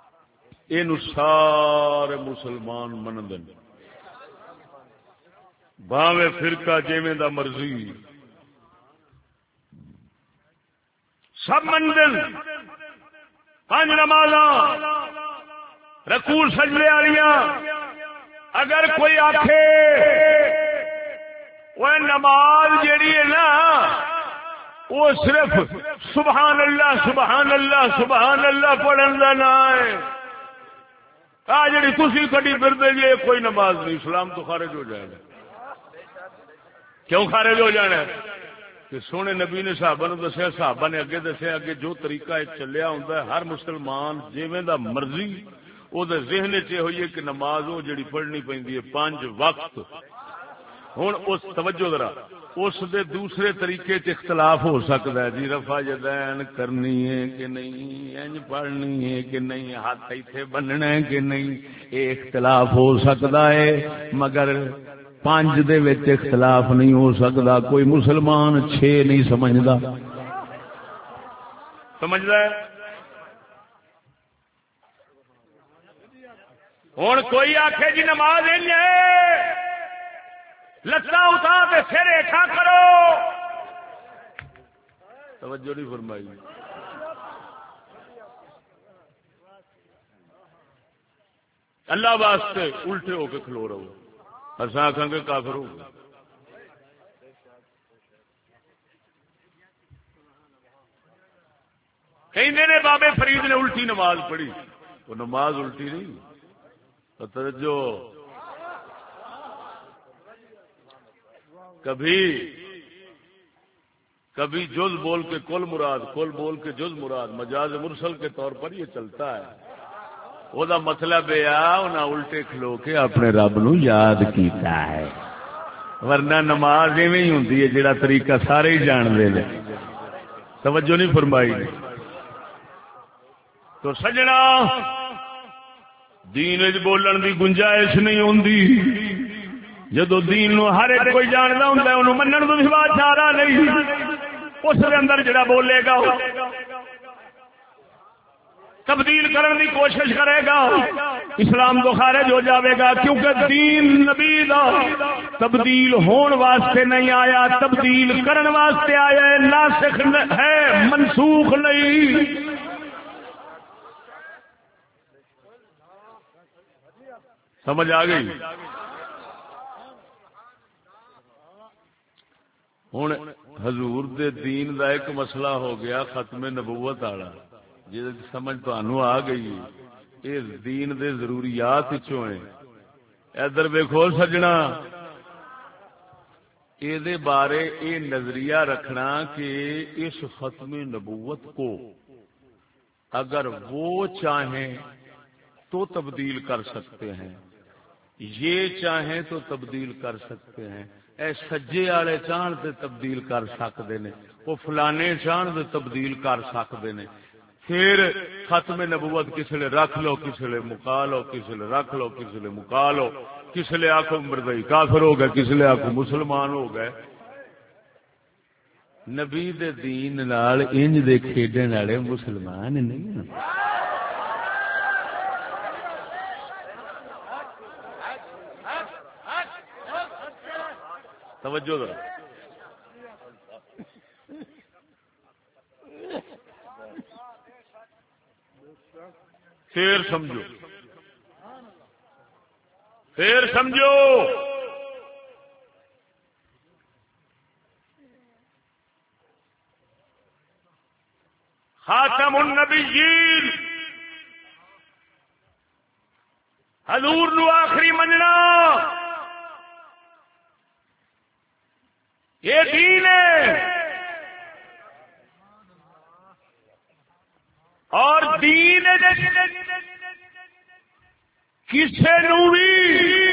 اینو سارے مسلمان مندے باویں فرقہ جیویں دا مرضی سب منزل پانچ نمازاں رکوع سجدے والیاں اگر کوئی آکھے وہ نماز جیڑی ہے نا وہ صرف سبحان اللہ سبحان اللہ سبحان اللہ پڑھن دا نا ہے آ جڑی تسی کڈی پھردے جی کوئی نماز نہیں اسلام تو خارج ہو جائے گا کیوں خارج ہو جانا ہے کہ سونے نبی نے صحابہ نے دسیا صحابہ نے اگے دسیا اگے جو طریقہ چلیا ہوندا ہے ہر مسلمان جویں دا مرضی او دے ذہن چ ہوئی ہے کہ نماز وہ جڑی پڑھنی پیندی ہے پانچ وقت ہن اس توجہ ذرا اس دے دوسرے طریقے چ اختلاف ہو سکتا ہے جی رفع یدین کرنی ہے کہ نہیں انج پڑھنی ہے کہ نہیں ہاتھ ایتھے بننا ہے کہ نہیں یہ اختلاف ہو سکتا ہے مگر پانچ دے وچ اختلاف نہیں ہو سکتا کوئی مسلمان چھ نہیں سمجھدا سمجھدا ہے ہن کوئی آکھے جی نماز انج ہے لتاں اٹھا کے سر ہٹا کرو توجہ نہیں فرمائی اللہ واسطے الٹے ہو کے کھلو رہو اصا آخان گے کافر ہو کہندے نے بابے فرید نے الٹی نماز پڑھی وہ نماز الٹی نہیں توجہ کبھی کبھی جز بول کے کل مراد کل بول کے جز مراد مجاز مرسل کے طور پر یہ چلتا ہے وہ دا مطلب یہ انہیں الٹے کھلو کے اپنے رب نو یاد کیتا ہے ورنہ نماز ایویں ہی ہوندی ہے جڑا طریقہ سارے ہی جان دے لے توجہ نہیں فرمائی تو سجنا دین وچ بولن دی گنجائش نہیں ہوندی جدو دین نو ہر ایک کوئی جاندا ہوندا ہے اونوں منن تو سوا چارہ نہیں اس دے اندر جڑا بولے گا تبدیل کرنے کی کوشش کرے گا اسلام تو خارج ہو جاوے گا کیونکہ دین نبی دا تبدیل ہون واسطے نہیں آیا تبدیل کرن واسطے آیا ہے ناسخ ہے منسوخ نہیں سمجھ آ گئی ہن حضور دے دین دا ایک مسئلہ ہو گیا ختم نبوت والا جی سمجھ تانوں آ گئی یہ دین دے ضروریات وچوں ہیں ادھر ویکھو سجنا یہ دے بارے یہ نظریہ رکھنا کہ اس ختم نبوت کو اگر وہ چاہیں تو تبدیل کر سکتے ہیں یہ چاہیں تو تبدیل کر سکتے ہیں اے سجے والے چاہن تے تبدیل کر سکتے ہیں وہ فلانے چاہن تے تبدیل کر سکتے ہیں پھر ختم نبوت کسی لے رکھ لو کسی لے مکا لو کسی لے رکھ لو کسی لے مکا لو کسی لے آخو مردئی کافر ہو گئے کسی لے آخو مسلمان ہو گئے نبی دے دین نال انج دے کھیڈن والے مسلمان نہیں توجہ ذرا پھر سمجھو پھر سمجھو خاتم النبیین حضور نو آخری مننا یہ دین ہے اور دین کسی نو بھی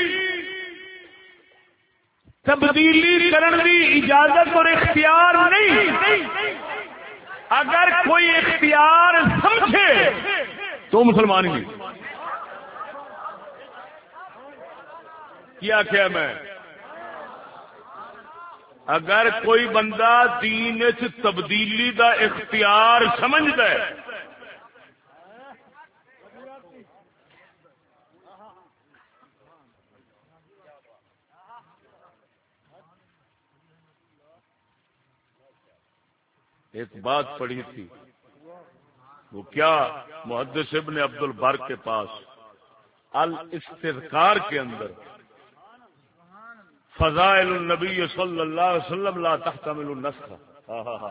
تبدیلی کرن دی اجازت اور اختیار نہیں اگر کوئی اختیار سمجھے تو مسلمان ہی کیا کیا میں اگر کوئی بندہ دین چ تبدیلی دا اختیار سمجھتا ہے ایک بات پڑھی تھی، وہ کیا؟ محدث ابن عبد البر کے پاس الاستذکار کے اندر فضائل النبی صلی اللہ علیہ وسلم لا تحتمل النسخ،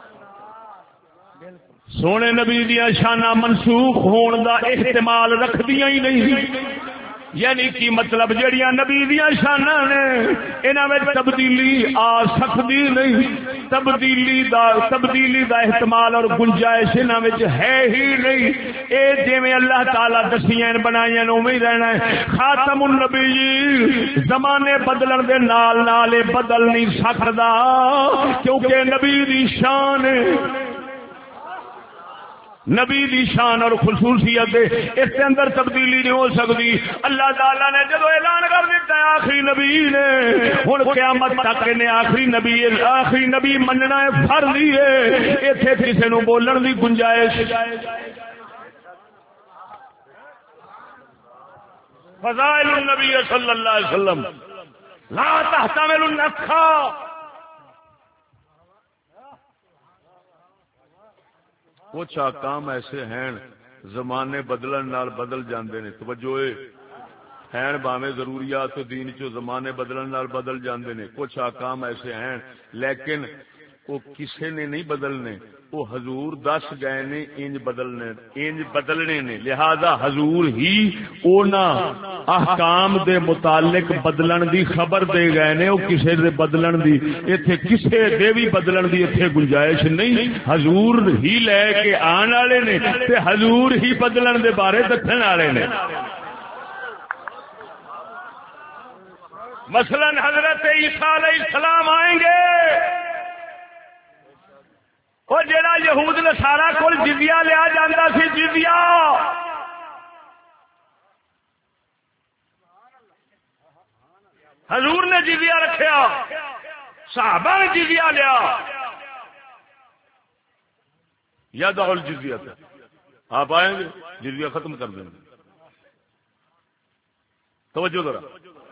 سونے نبی دیا شانہ منسوخ ہون دا احتمال رکھ دیا ہی نہیں، یعنی کی مطلب جڑیاں نبی دیا شانہ نے انہاں وچ تبدیلی آ سکتی نہیں، تبدیلی دا تبدیلی دا احتمال اور گنجائش انہاں وچ ہے ہی نہیں، اے جویں اللہ تعالی دسیاں بنائیاں اوویں ہی رہنا ہے۔ خاتم النبی زمانے بدلن دے نال نال بدل نہیں سکدا، کیونکہ نبی دی شان نبی دی شان اور خصوصیت اس کے اندر تبدیلی نہیں ہو سکتی۔ اللہ تعالی نے جب اعلان کر دیتا ہے آخری نبی نے، ہن قیامت تک نے آخری نبی آخری نبی مننا ہے فرض ہی ہے، ایتھے کسے نو بولن دی گنجائش۔ فضائل النبی صلی اللہ علیہ وسلم لا تحتمل النسخ، کچھ آکام ایسے ہیں زمانے بدلن نال بدل جاندے نے، توجہ ہیں باویں ضروریات دین چو زمانے بدلن نال بدل جاندے نے، کچھ آکام ایسے ہیں لیکن وہ کسے نے نہیں بدلنے، وہ حضور دس گئے نے انج بدلنے انج بدلنے نے، لہذا حضور ہی اونا احکام دے متعلق بدلن دی خبر دے گئے نے، وہ کسے دے بدلن دی ایتھے کسے دے بھی بدلن دی ایتھے گنجائش نہیں، حضور ہی لے کے آن والے نے تے حضور ہی بدلن دے بارے دسن والے نے۔ مثلا حضرت عیسیٰ علیہ السلام آئیں گے، وہ جڑا یہود نصارا کول جزیہ لیا جاتا سی، جزیہ حضور نے جزیہ رکھیا، صحابہ نے جزیہ لیا، یا دعو الجزیہ تھا، آپ آئیں گے جزیہ ختم کر دیں گے۔ توجہ ذرا،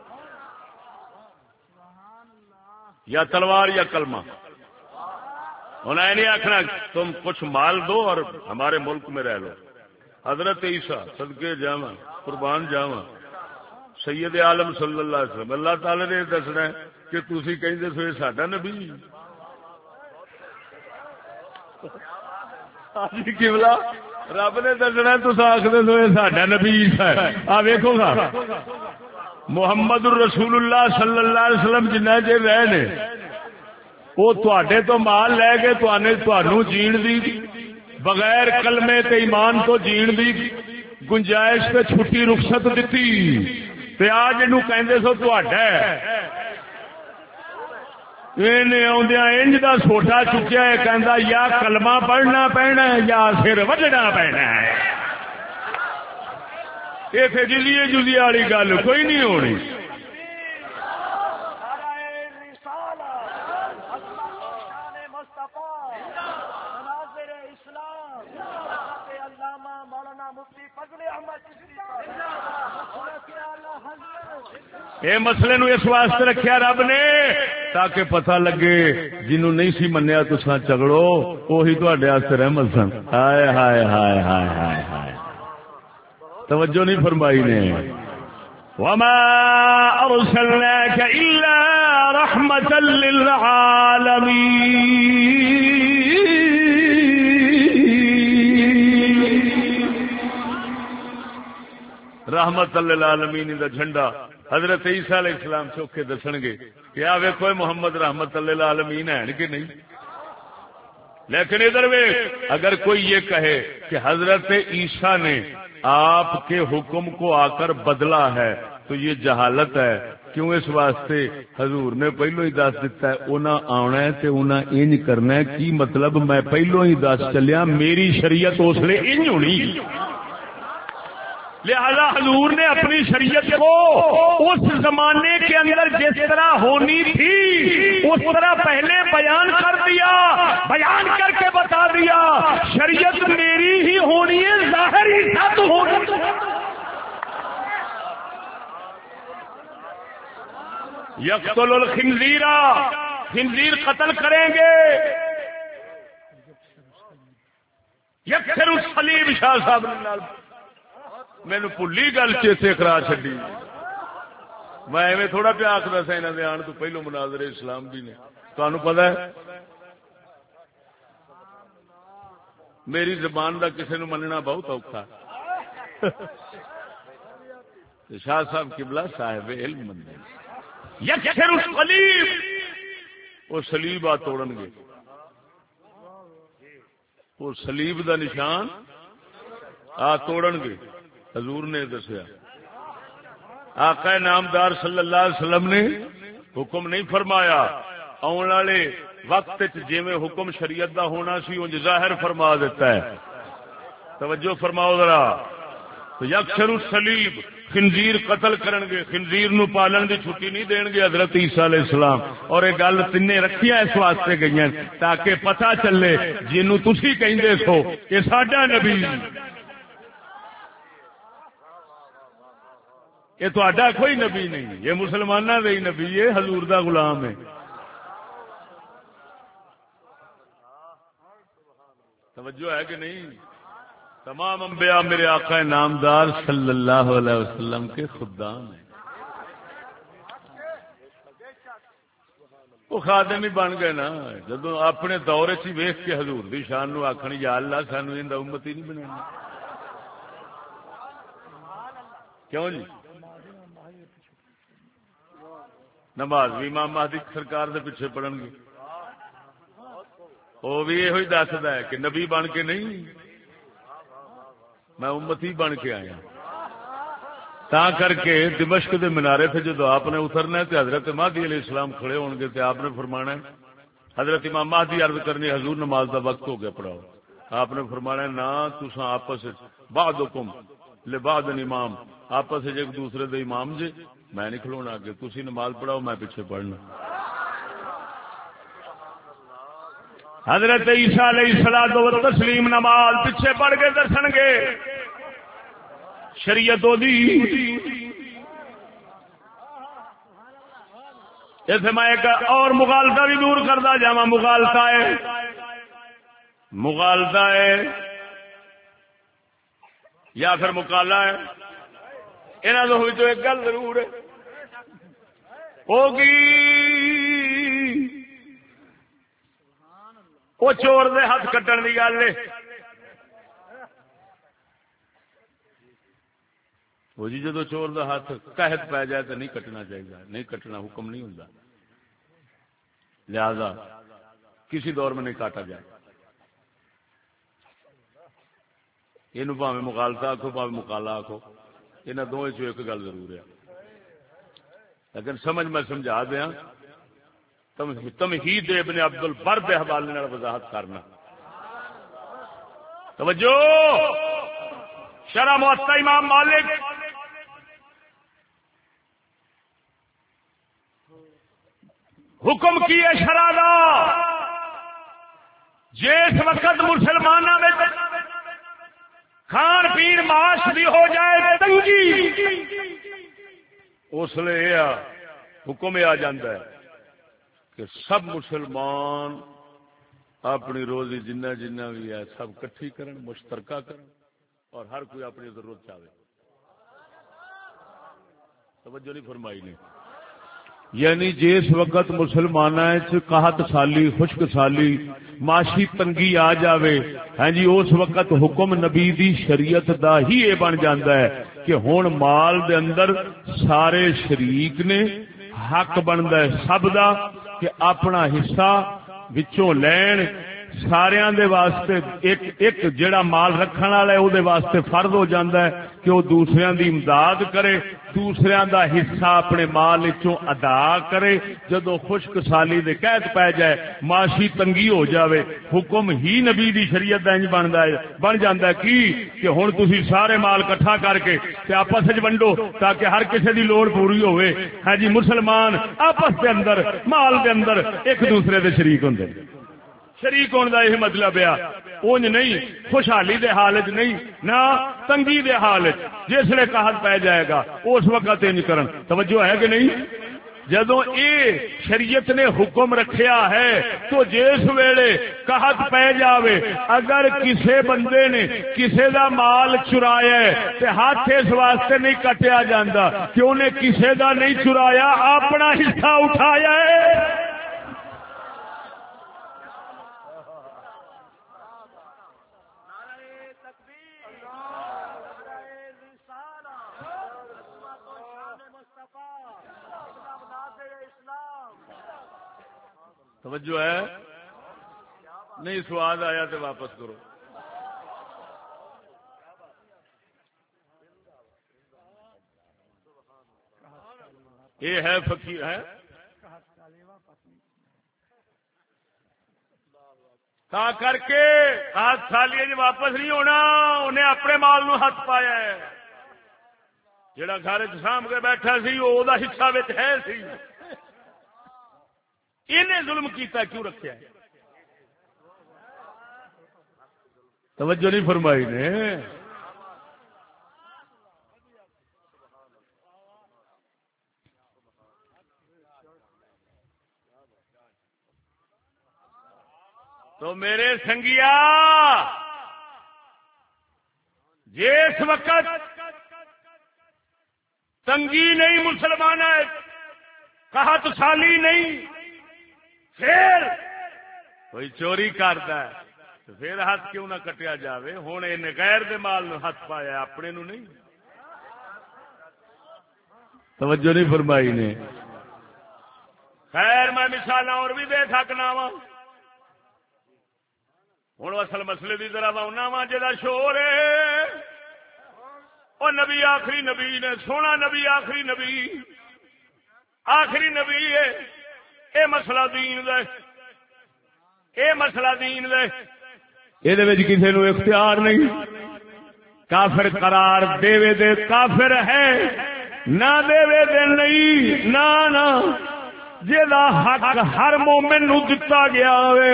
یا تلوار یا کلمہ، انہیں نہیں آخنا تم کچھ مال دو اور ہمارے ملک میں رہ لو۔ حضرت عیسیٰ صدقے جاواں قربان جاواں سید عالم صلی اللہ علیہ وسلم، اللہ تعالی نے دسنا ہے کہ تسی کہندے سو ساڈا نبی آجی قبلہ رب نے دسنا ہے تساں آکھدے سو ساڈا نبی عیسیٰ ہے۔ آ ویکھو گا محمد الرسول اللہ صلی اللہ علیہ وسلم جنہ چر رہے نے وہ تواڈے تو مال لے کے تانوں جین دی بغیر کلمے تے ایمان تو جین دی گنجائش تے چھٹی رخصت دتی، تے آج اینو کہندے سو تواڈا ہے، اینے اوندیاں انج دا سوٹا چکیا ہے، کہندا یا کلمہ پڑھنا پینا ہے یا سر وڈنا پینا ہے۔ ایتھے جلیے جلیے والی گل کوئی نہیں ہونی۔ یہ مسئلے نو اس واسطے رکھیا رب نے تاکہ پتہ لگے جنوں نہیں سی منیا تساں جھگڑو وہی تہاڈے واسطے رحمت سن۔ ہائے ہائے ہائے ہائے ہائے ہائے، توجہ نہیں فرمائی نے۔ وما ارسلناک الا رحمتا للعالمین، رحمت للعالمین دا جھنڈا حضرت عیسیٰ علیہ السلام چوکے دسن گے کہ آ ویکھو محمد رحمت للعالمین ہے کہ نہیں۔ لیکن ادھر وے اگر کوئی یہ کہے کہ حضرت عیسیٰ نے آپ کے حکم کو آ کر بدلا ہے تو یہ جہالت ہے، کیوں؟ اس واسطے حضور نے پہلو ہی دس دیتا ہے انہاں آنا ہے تے انہاں انج کرنا ہے، کی مطلب میں پہلو ہی دس چلیا میری شریعت اس لیے انج ہونی، لہذا حضور نے اپنی شریعت کو اس زمانے کے اندر جس طرح ہونی تھی اس طرح پہلے بیان کر دیا، بیان کر کے بتا دیا شریعت میری ہی ہونی ہے، ظاہر ہی سب ہونی۔ یقتل الخنزیر، خنزیر قتل کریں گے، خطیب شاہ صاحب نے مینو بھلی گل چیتے کرا چڈی. میں ایویں تھوڑا پیا آخر سا انہوں نے آن تو پہلو مناظر اسلام بھی نے. تمہیں پتا ہے میری زبان کا کسی نے مننا بہت اوکھا. شاہ صاحب قبلہ صاحب علم مند وہ سلیب آ توڑن گے. وہ سلیب دا نشان آ توڑن گے. حضور نے دسیا آقا نامدار صلی اللہ علیہ وسلم نے حکم نہیں فرمایا. آنے والے وقت جویں حکم شریعت دا ہونا سی انج ظاہر فرما دیتا ہے. توجہ فرماؤ ذرا. تو یکسر السلیب خنزیر قتل کرن گے. خنزیر نو پالن دی چھٹی نہیں دین گے حضرت عیسیٰ علیہ السلام. اور یہ گل تین رکھیا اس واسطے گئی ہیں تاکہ پتہ چلے جنوں تسی کہندے سو کہ ساڈا نبی یہ تہاڈا کوئی نبی نہیں, یہ مسلمانوں کا ہی نبی ہے, حضور دا غلام ہے. توجہ ہے کہ نہیں؟ تمام انبیاء میرے آقا نامدار صلی اللہ علیہ وسلم کے خدام ہیں. وہ خادم ہی بن گئے نا جدو اپنے دور چ ویخ کے حضور دی شان نو آخن یا اللہ سانو ان امت ہی نہیں بنانا. کیوں جی؟ نماز بھی امام مہدی سرکار دے پیچھے پڑھن گے. وہ بھی یہ دسدا ہے کہ نبی بن کے نہیں, میں امتی بن کے آیا. تا کر کے دمشق دے منارے پہ جدو آپ نے اترنا ہے تو حضرت مہدی علیہ السلام کھڑے ہون گے تو آپ نے فرمانا ہے, حضرت امام مہدی عرض کرنی حضور نماز دا وقت ہو گیا پڑھاؤ. آپ نے فرمانا ہے نہ تساں آپس بعضکم لبعض امام, آپس ایک دوسرے دے امام جے, میں نہیں کھلونا آگے, تسی نماز پڑھاؤ میں پیچھے پڑھنا. حضرت عیسیٰ علیہ الصلوۃ والتسلیم نماز پیچھے پڑھ کے دسن گے شریعت دی. ایسے میں ایک اور مغالطہ بھی دور کرتا جاواں. مغالطہ ہے مغالطہ ہے یا پھر مکالا ہے. انہاں دو جو ایک گل ضرور ہے ہوگی, وہ چور دے ہاتھ کٹن کی گل ہے. وہ جی جدو چور دا ہاتھ قحط پی جائے تو نہیں کٹنا چاہیے, نہیں کٹنا حکم نہیں ہوتا, لہذا کسی دور میں نہیں کاٹا جائے. یہ بھاویں مغالطہ آخو بھاویں مکالا آخو, یہاں دونوں چ ایک گل ضرور ہے. لیکن سمجھ میں سمجھا دیا تمہید ابن عبد البر کے حوالے نال وضاحت کرنا. توجہ, شرح موطا امام مالک حکم کیے شرح دا جس وقت مسلمانوں میں کھان پین معاش بھی ہو جائے تنگی, اس لیے حکم یہ آ جاتا ہے کہ سب مسلمان اپنی روزی جنہ جنہ بھی ہے سب کٹھی کرن, مشترکہ کرن, اور ہر کوئی اپنی ضرورت چاہے. توجہ نہیں فرمائی نے. یعنی جس وقت مسلمانوں قحط سالی خشک سالی معاشی تنگی آ جاوے, ہاں جی, اس وقت حکم نبی دی شریعت دا ہی یہ بن جاتا ہے کہ ہن مال دے اندر سارے شریک نے, حق بنتا ہے سب دا کہ اپنا حصہ وچوں لین. ساریاں دے واسطے ایک ایک جڑا مال رکھن والا ہے او دے واسطے فرض ہو جاندا ہے کہ وہ دوسریاں دی امداد کرے, دوسریاں دا حصہ اپنے مال وچوں ادا کرے. جدوں خشک سالی دے قحط پی جائے, معاشی تنگی ہو جاوے, حکم ہی نبی دی شریعت دا انج بندا ہے بن جاندا ہے کی کہ ہن تسی سارے مال اکٹھا کر کے تے آپس وچ ونڈو تاکہ ہر کسے دی لوڑ پوری ہوے. ہاں جی, مسلمان آپس دے اندر مال دے اندر ایک دوسرے دے شریک ہوندے. شریک ہونے کا یہ مطلب ہے اونج نہیں, خوشحالی دے حالت نہیں, نہ تنگی دے حالت. جس لئے قحط پہ جائے گا اس وقت انج کرن. توجہ ہے کہ نہیں؟ جدوں یہ شریعت نے حکم رکھیا ہے تو جس ویلے قحط پہ جاوے اگر کسے بندے نے کسے دا مال چرایا ہے تے ہاتھ اس واسطے نہیں کٹیا جاندا کہ انہیں کسے دا نہیں چرایا اپنا حصہ اٹھایا ہے. توجہ ہے نہیں؟ سواد آیا تو واپس کرو. یہ ہے فقیر ہے تا کر کے ہاتھ سالی جی واپس نہیں ہونا. انہیں اپنے مال نو ہاتھ پایا ہے. جڑا گھر سامھ کے بیٹھا سی وہ دا حصہ وچ ہے سی. انہیں ظلم کیتا کیوں رکھا ہے؟ توجہ نہیں فرمائی نے. تو میرے سنگیا جس وقت تنگی نہیں مسلمان ہے قحط سالی نہیں پھر کوئی چوری کرتا ہے تو پھر ہاتھ کیوں نہ کٹیا جاوے. ہوں یہ غیر دے مال نو ہاتھ پایا اپنے نو نہیں. توجہ نہیں فرمائی نے. خیر میں مثال اور بھی دے سکنا وا. ہوں اصل مسئلے کی طرح آنا وا جا شور ہے اور نبی آخری نبی نے سونا نبی آخری نبی آخری نبی ہے. اے مسئلہ دین دے اے مسئلہ دین دے یہ کسی نو اختیار نہیں. کافر قرار دے دے کافر ہے نہ دے دے نہیں نہ نہ جیدا حق ہر مومن نو دتا گیا وے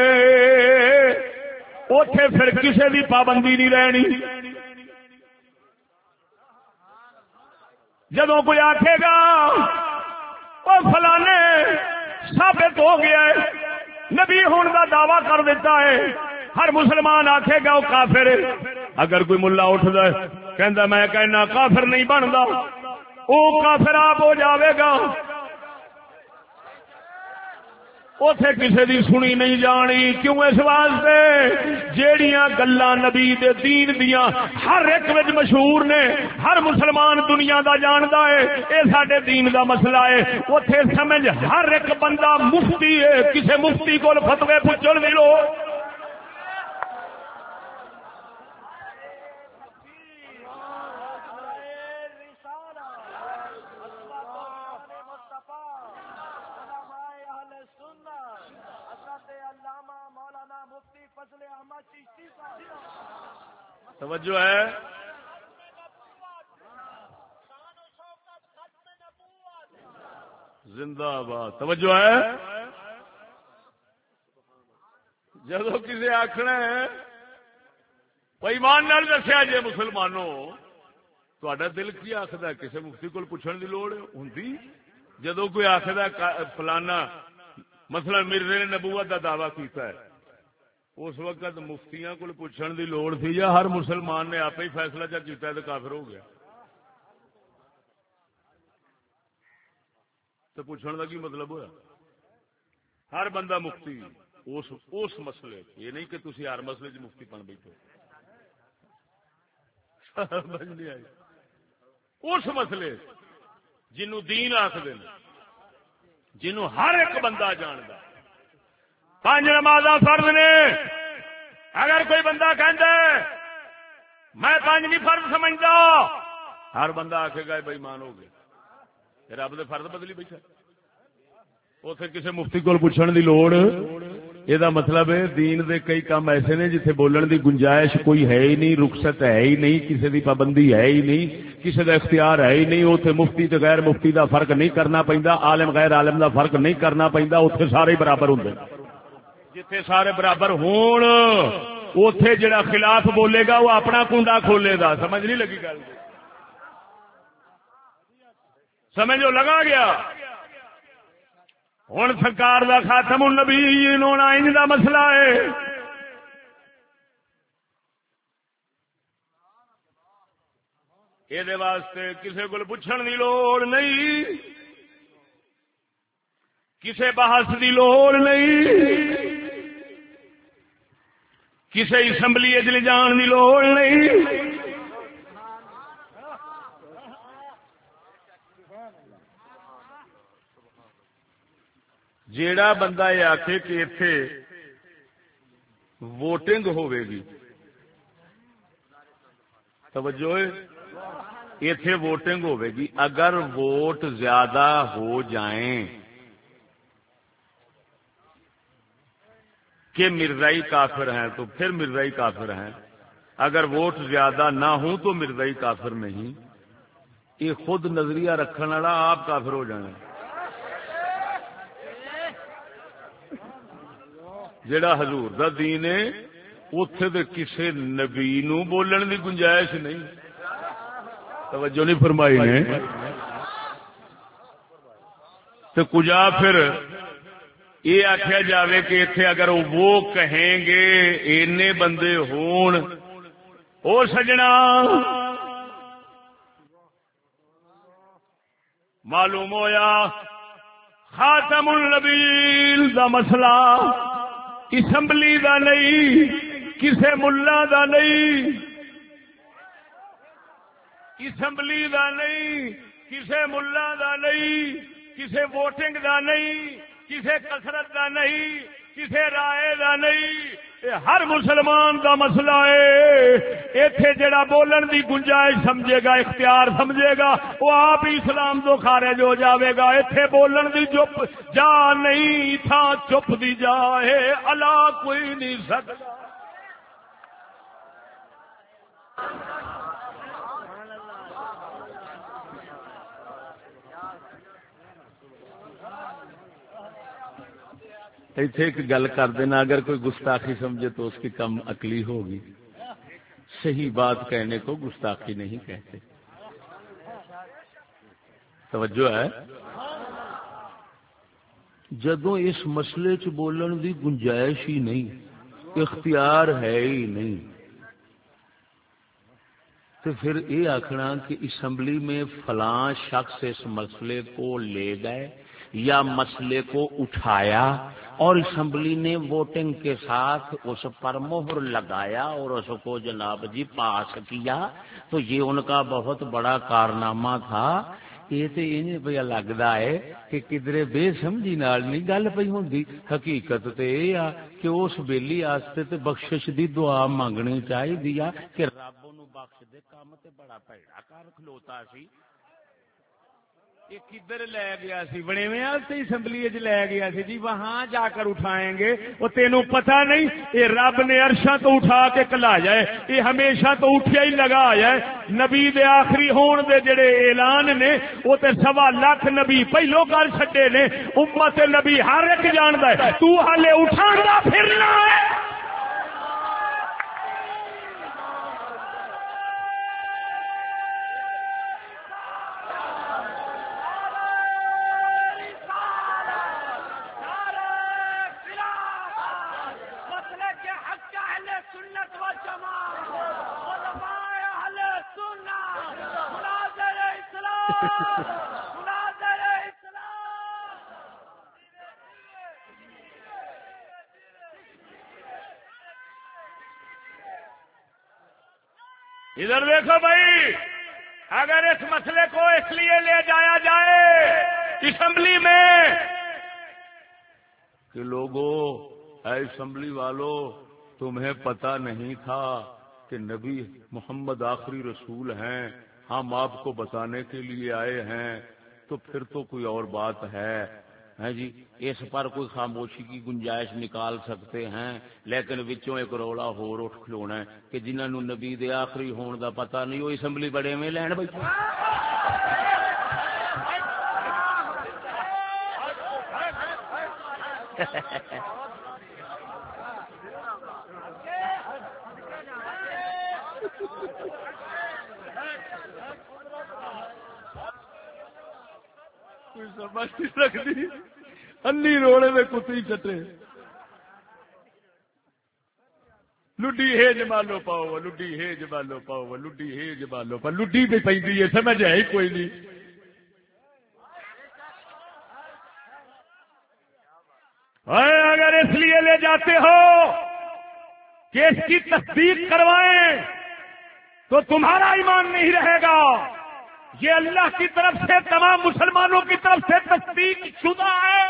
اوتھے پھر کسی دی پابندی نہیں رہنی. جدوں کوئی آکھے گا او فلانے ثابت ہو گیا ہے نبی ہون کا دعویٰ کر دیتا ہے ہر مسلمان آکھے گا وہ کافر ہے. اگر کوئی ملا اٹھتا ہے کہندا میں کہنا کافر نہیں بنتا وہ کافر آپ ہو جاوے گا. اوتھے کسی دی سنی نہیں جانی. کیوں؟ اس واسطے جیڑیاں گلاں نبی دے دین دیاں ہر ایک وچ مشہور نے ہر مسلمان دنیا دا جاندا ہے اے ساڈے دین دا مسئلہ ہے. اوتھے سمجھ ہر ایک بندہ مفتی ہے. کسے مفتی کول فتوی پوچھن دی لوڑ توجہ ہے. زندہ باد. توجہ ہے. جدو کسی آخنا ہے ایمان نال دسیا جی مسلمانوں تہاڈا دل کی آخدا ہے کسی مفتی کول پوچھن دی لوڑ ہوندی. جدو کوئی آخدا فلانا مثلا مرزے نے نبوت کا دعویٰ کیتا ہے اس وقت مفتیاں کو پوچھنے دی لوڑ تھی یا ہر مسلمان نے آپ ہی فیصلہ جب کیتا ہے تو کافر ہو گیا؟ تو پوچھنے کا کی مطلب ہوا؟ ہر بندہ مفتی اس اس مسئلے یہ نہیں کہ تسی ہر مسئلے چ مفتی بن بیٹھے. سمجھ نہیں آئی؟ اس مسئلے جنوں دین آخدے جنوں ہر ایک بندہ جاندا. پانچ نماز فرض نے. اگر کوئی بندہ کہندا ہے میں پانچ نہیں فرض سمجھتا ہر بندہ آکھے گا بے ایمان ہو گیا رب دے فرض بدلی بیٹھا. اوتھے کسی مفتی کول پوچھن دی لوڑ. یہ مطلب ہے دین دے کئی کام ایسے نے جتھے بولن دی گنجائش کوئی ہے ہی نہیں, رخصت ہے ہی نہیں, کسی دی پابندی ہے ہی نہیں, کسی دا اختیار ہے ہی نہیں. اوتھے مفتی تے غیر مفتی دا فرق نہیں کرنا پیندا, عالم غیر عالم دا فرق نہیں کرنا پیندا. اوتھے سارے برابر ہوندے. جتھے سارے برابر ہون اوتھے جڑا خلاف بولے گا وہ اپنا کنڈا کھولے گا. سمجھ نہیں لگی گل؟ سمجھو لگا گیا. ہوں سرکار دا خاتم النبیین ہونا انج دا مسئلہ ہے. یہ واسطے کسی کو پوچھن دی لوڑ نہیں، کسی بحث دی لوڑ نہیں، کسی اسمبلی اچ لے جان دی لوڑ نہیں. جیڑا بندہ یہ آکھے کہ ایتھے ووٹنگ ہوے گی، توجہ ایتھے ووٹنگ ہوے گی، اگر ووٹ زیادہ ہو جائیں کہ مرزائی کافر ہیں تو پھر مرزائی کافر ہیں، اگر ووٹ زیادہ نہ ہوں تو مرزائی کافر نہیں. یہ خود نظریہ رکھنے والا آپ کافر ہو جانا. جڑا حضور دا دین ہے اوتھے تے کسے نبی نو بولن دی گنجائش نہیں. توجہ نہیں فرمائی نے. تو کجا پھر یہ آخیا جاوے کہ اتنے اگر وہ کہیں گے اینے بندے ہون، او سجنا معلوم ہویا خاتم النبیین دا مسئلہ اسمبلی دا نہیں، کسے ملا دا نہیں، اسمبلی دا نہیں، کسے ملا دا نہیں، کسے ووٹنگ دا نہیں، کسے کثرت دا نہیں، کسے رائے دا نہیں. یہ ہر مسلمان دا مسئلہ ہے. ایتھے جڑا بولن دی گنجائش سمجھے گا، اختیار سمجھے گا، وہ آپ ہی اسلام تو خارج ہو جاوے گا. ایتھے بولن دی چپ جا نہیں، تھا چپ دی جا ہے الا کوئی نہیں سکتا. ایتھے ایک گل کر دینا، اگر کوئی گستاخی سمجھے تو اس کی کم عقلی ہوگی. صحیح بات کہنے کو گستاخی نہیں کہتے. توجہ ہے. جدوں اس مسئلے چ بولن دی گنجائش ہی نہیں، اختیار ہے ہی نہیں، تو پھر یہ آخنا کہ اسمبلی میں فلاں شخص اس مسئلے کو لے گئے یا مسئلے کو اٹھایا اور اسمبلی نے ووٹنگ کے ساتھ اس پر مہر لگایا اور اس کو جناب جی پاس کیا، تو یہ ان کا بہت بڑا کارنامہ تھا. یہ تو یہ پہ لگتا ہے کہ کدھر بے سمجھی نال نہیں گل پی ہوندی. حقیقت تو یہ آ کہ اس بیلی واسطے تے بخشش دی دعا مانگنی چاہیے کہ رب نو بخش دے، کام تے بڑا پیڑا کر کھلوتا سی. یہ کدھر لے گیا سی؟ بڑے میں اسمبلی لے گیا سی جی، وہاں جا کر اٹھائیں گے. وہ تینوں پتہ نہیں یہ رب نے عرشاں تو اٹھا کے کلا جائے، یہ ہمیشہ تو اٹھیا ہی لگا جائے. نبی دے آخری ہون دے جڑے اعلان نے وہ تے سوا لاکھ نبی پہلو کر چھڈے نے. امت نبی ہر ایک جاندا ہے، تو ہالے اٹھاندا پھرنا ہے. ادھر دیکھو بھائی، اگر اس مسئلے کو اس لیے لے جایا جائے اسمبلی میں کہ لوگوں اے اسمبلی والوں تمہیں پتہ نہیں تھا کہ نبی محمد آخری رسول ہیں، ہم آپ کو بتانے کے لیے آئے ہیں، تو پھر تو کوئی اور بات ہے. ہے جی، اس پر کوئی خاموشی کی گنجائش نکال سکتے ہیں، لیکن وچوں ایک رولا ہور اٹھ کھلونا ہے کہ جنہاں نو نبی دے آخری ہون دا پتہ نہیں، وہ اسمبلی بڑے میں لین بیٹھے. کوئی سمجھ نہیں رکھتی. انی روڑے میں کتی چٹے لڈی ہے جمالو پاؤ لڈی ہے جمالو پاؤ لڈی ہے جمالو پاؤ لڈی پہ پی ہے سمجھ ہے ہی کوئی نہیں. اگر اس لیے لے جاتے ہو کہ اس کی تصدیق کروائیں تو تمہارا ایمان نہیں رہے گا. یہ اللہ کی طرف سے تمام مسلمانوں کی طرف سے تصدیق شدہ ہے.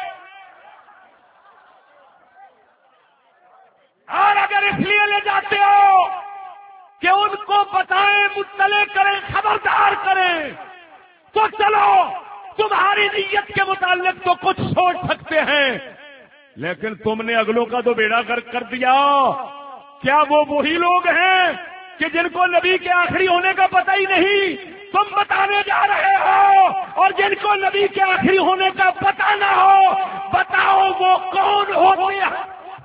اور اگر اس لیے لے جاتے ہو کہ ان کو بتائیں مطلع کریں خبردار کریں تو چلو تمہاری نیت کے متعلق تو کچھ سوچ سکتے ہیں لیکن تم نے اگلوں کا تو بیڑا کر کر دیا. کیا وہ وہی لوگ ہیں کہ جن کو نبی کے آخری ہونے کا پتہ ہی نہیں تم بتانے جا رہے ہو اور جن کو نبی کے آخری ہونے کا پتہ نہ ہو بتاؤ وہ کون ہوتے ہیں؟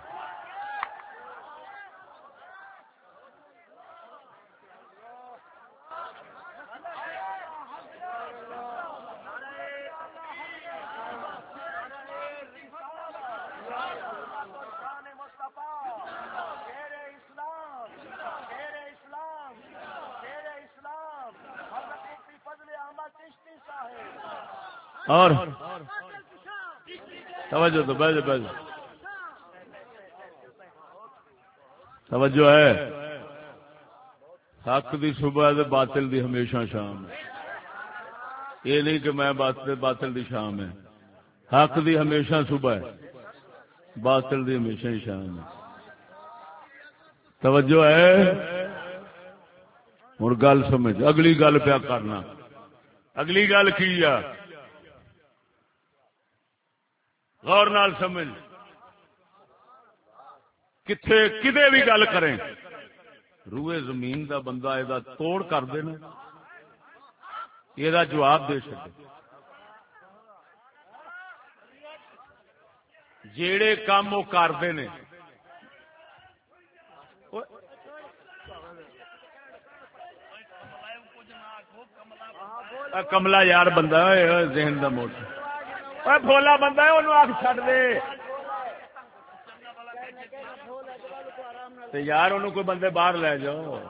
اور توجہ تو بیٹھ بیٹھ توجہ ہے. حق دی صبح ہے باطل دی ہمیشہ شام ہے. یہ نہیں کہ میں باطل باطل دی شام ہے. حق دی ہمیشہ صبح ہے باطل دی ہمیشہ ہی شام ہے. توجہ ہے. اور گل سمجھ اگلی گل پیا کرنا. اگلی گل کی ہے غور نال سمجھ. کتھے کدے بھی گل کریں روئے زمین دا بندہ یہ توڑ کر دے نا یہ جواب دے سکے. جیڑے کام وہ کرتے ہیں کملا یار بندہ ذہن دا موٹا بھولا بندہ ہے انہوں آگ چھڑ دے یار انہوں کوئی بندے باہر لے جاؤ.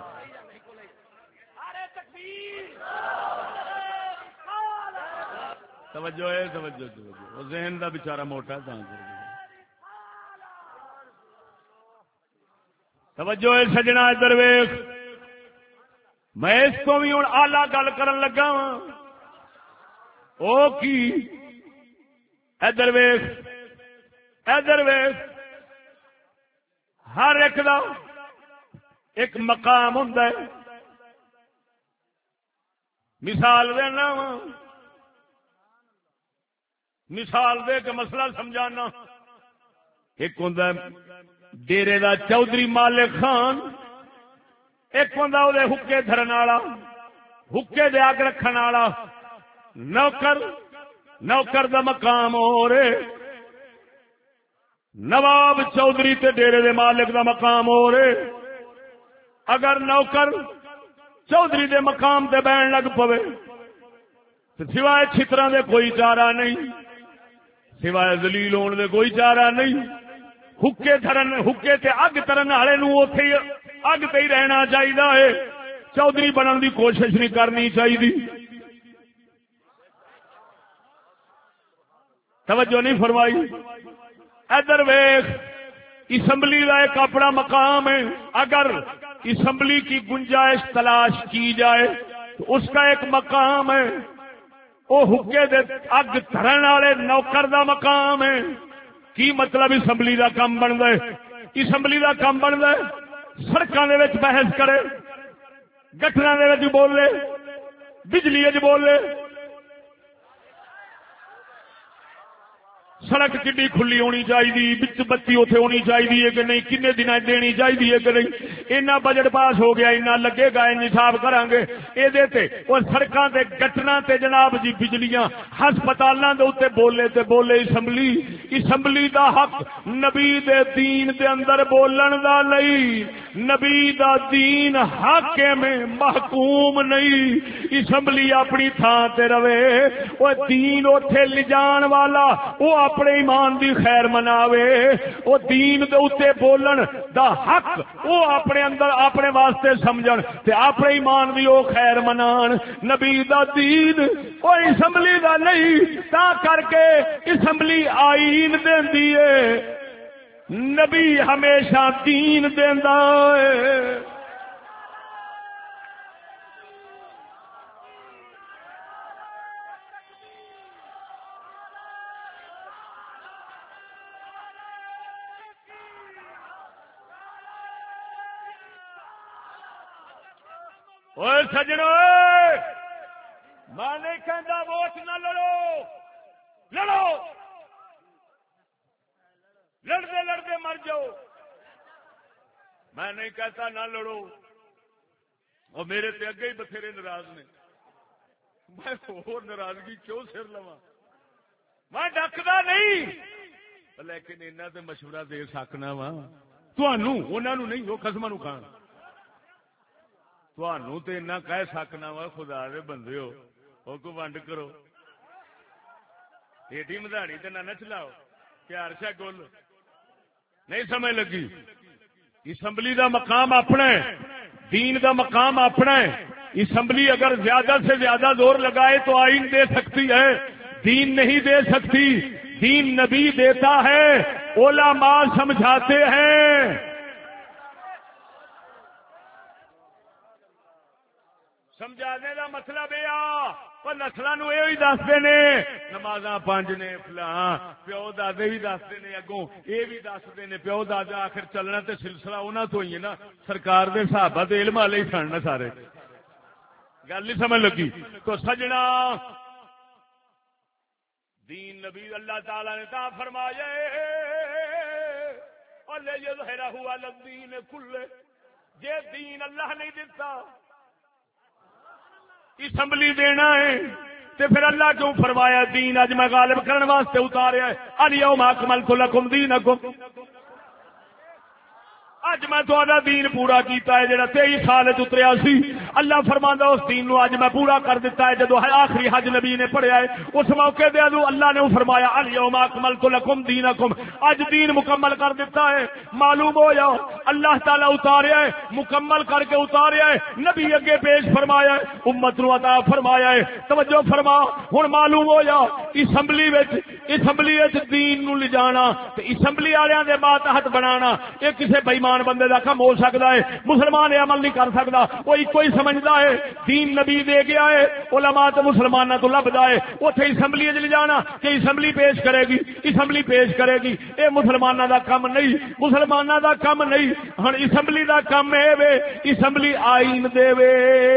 توجہ ہے توجہ توجہ ذہن دا بیچارہ موٹا ہے. توجہ ہے سجنا ادھر ویخ میں اس کو بھی ہوں آلہ گل کرن لگا وا. او کی ادھر ویخ ادھر ویخ ہر ایک دا ایک مقام ہوں. مثال دینا وا مثال دے کے مسئلہ سمجھانا. ایک ہوں ڈیرے دا چودھری مالک خان ایک ہوں وہ حکے دھرن والا حکے دے اگ رکھن والا نوکر نوکر دا مقام ہو رہے نواب چودھری تے ڈیرے دے مالک دا مقام ہو رہے. اگر نوکر چودھری دے مقام تے بہن لگ پوے تو سوائے چھتراں دے کوئی چارہ نہیں سوائے ذلیل ہون دے کوئی چارہ نہیں. حکے دھرن حکے تے اگ ترن والے نوں اوتھے اگ تے ہی رہنا چاہیے ہے. چودھری بنن دی کوشش نہیں کرنی چاہیے. توجہ نہیں فرمائی. ادھر ویخ اسمبلی کا ایک اپنا مقام ہے. اگر اسمبلی کی گنجائش تلاش کی جائے تو اس کا ایک مقام ہے. وہ حکے دے اگ دھرن والے نوکر دا مقام ہے. کی مطلب اسمبلی دا کام بنتا ہے؟ اسمبلی دا کام بنتا ہے سڑکاں دے وچ بحث کرے گٹراں دے وچ بولے بجلی وچ بولے سڑک کڈی کھلی ہونی چاہیے بچ بتی اوتھے ہونی چاہیے کہ نہیں کنے دن دینی چاہیے کہ نہیں اینا بجٹ پاس ہو گیا اینا لگے گا حساب کران گے اے دے تے اور سڑکاں تے گٹراں تے جناب جی بجلیاں ہسپتالاں دے اوتے بولے تے بولے اسمبلی اسمبلی دا حق نبی دے دین دے اندر بولن دا لئی نبی دا دین حاکم محکوم نہیں اسمبلی اپنی تھاں تے رہے او دین اوتھے لے جان والا او اپنے ایمان دی خیر مناوے، او دین دے اوتے بولن دا حق او اپنے اندر اپنے واسطے سمجھن تے اپنے ایمان دی او خیر منان۔ نبی دا دین کوئی اسمبلی دا نہیں، تا کر کے اسمبلی آئین دیندی ہے، نبی ہمیشہ دین دیندا ہے۔ اوے سجنو، میں نہیں کہندا ووٹ نہ لڑو، لڑو، لڑتے لڑتے مر جاؤ۔ میں نہیں کہتا نہ لڑو، اور میرے تے اگے ہی بتھیرے ناراض نے، میں اور ناراضگی کیوں سر لواں؟ میں ڈکدا نہیں، لیکن انہاں تے مشورہ دے سکنا وا تانوں، انہاں نوں نہیں، وہ قسماں نوں کھان تانوں تے اتنا کہہ سکنا وا خدا دے بندے ہو، وہ کو ونڈ کرو، ایڈی مداڑی تے نہ نچ لاؤ، پیار شا گل نہیں سمجھ لگی۔ اسمبلی دا مقام اپنا ہے، دین دا مقام اپنا ہے۔ اسمبلی اگر زیادہ سے زیادہ زور لگائے تو آئین دے سکتی ہے، دین نہیں دے سکتی۔ دین نبی دیتا ہے، علماء سمجھاتے ہیں۔ سمجھانے کا مطلب یہ نسلوں یہ دستے نے، نمازاں پانچ نے، فلاں پیو دادے بھی دستے نے، اگوں یہ بھی دستے نے، پیو دادا آخر چلنا تے سلسلہ انہوں تو ہی ہے نا، سرکار دے صحابہ دے علم والے ہی سن سارے، گل نہیں سمجھ لگی۔ تو سجنا دین نبی اللہ تعالی نے تا فرمایا لِیُظْہِرَہُ عَلَى الدِّینِ کُلِّہ، جے دین اللہ نہیں دیتا اسمبلی دینا ہے تے پھر اللہ کیوں فرمایا دین اج میں غالب کرنے واسطے اتاریا ہے، الیوم اکملت لکم دینکم، اج میں تہاڈا دین پورا کیتا ہے جڑا تیئیس سال وچ اتریا سی۔ اللہ فرماندا اس دین نو اج میں پورا کر دیتا ہے۔ جدو آخری حج نبی نے پڑھیا ہے اس موقع تے اللہ نے فرمایا الیوم اکملت لکم دینکم، اج دین مکمل کر دیتا ہے۔ معلوم ہو جاؤ اللہ تعالی اتاریا ہے، مکمل کر کے اتاریا ہے، نبی اگے پیش فرمایا ہے، امت نو عطا فرمایا ہے۔ توجہ فرما، ہن معلوم ہو جاؤ اسمبلی وچ اسمبلی وچ دین نو لے جانا تے اسمبلی والےاں دے ماتحت بنانا یہ کسے بے ایمان بندے دا کم ہو سکتا ہے؟ مسلمان یہ عمل نہیں کر سکتا۔ وہ کوئی سمجھدا ہے دین نبی دے گیا ہے، علماء تو مسلماناں تو لبدا ہے، اوتھے اسمبلی وچ لے جانا کہ اسمبلی پیش کرے گی، اسمبلی پیش کرے گی، اے مسلماناں دا کم نہیں، مسلماناں دا کم نہیں۔ ہن اسمبلی دا کم اے وے اسمبلی آئین دے وے،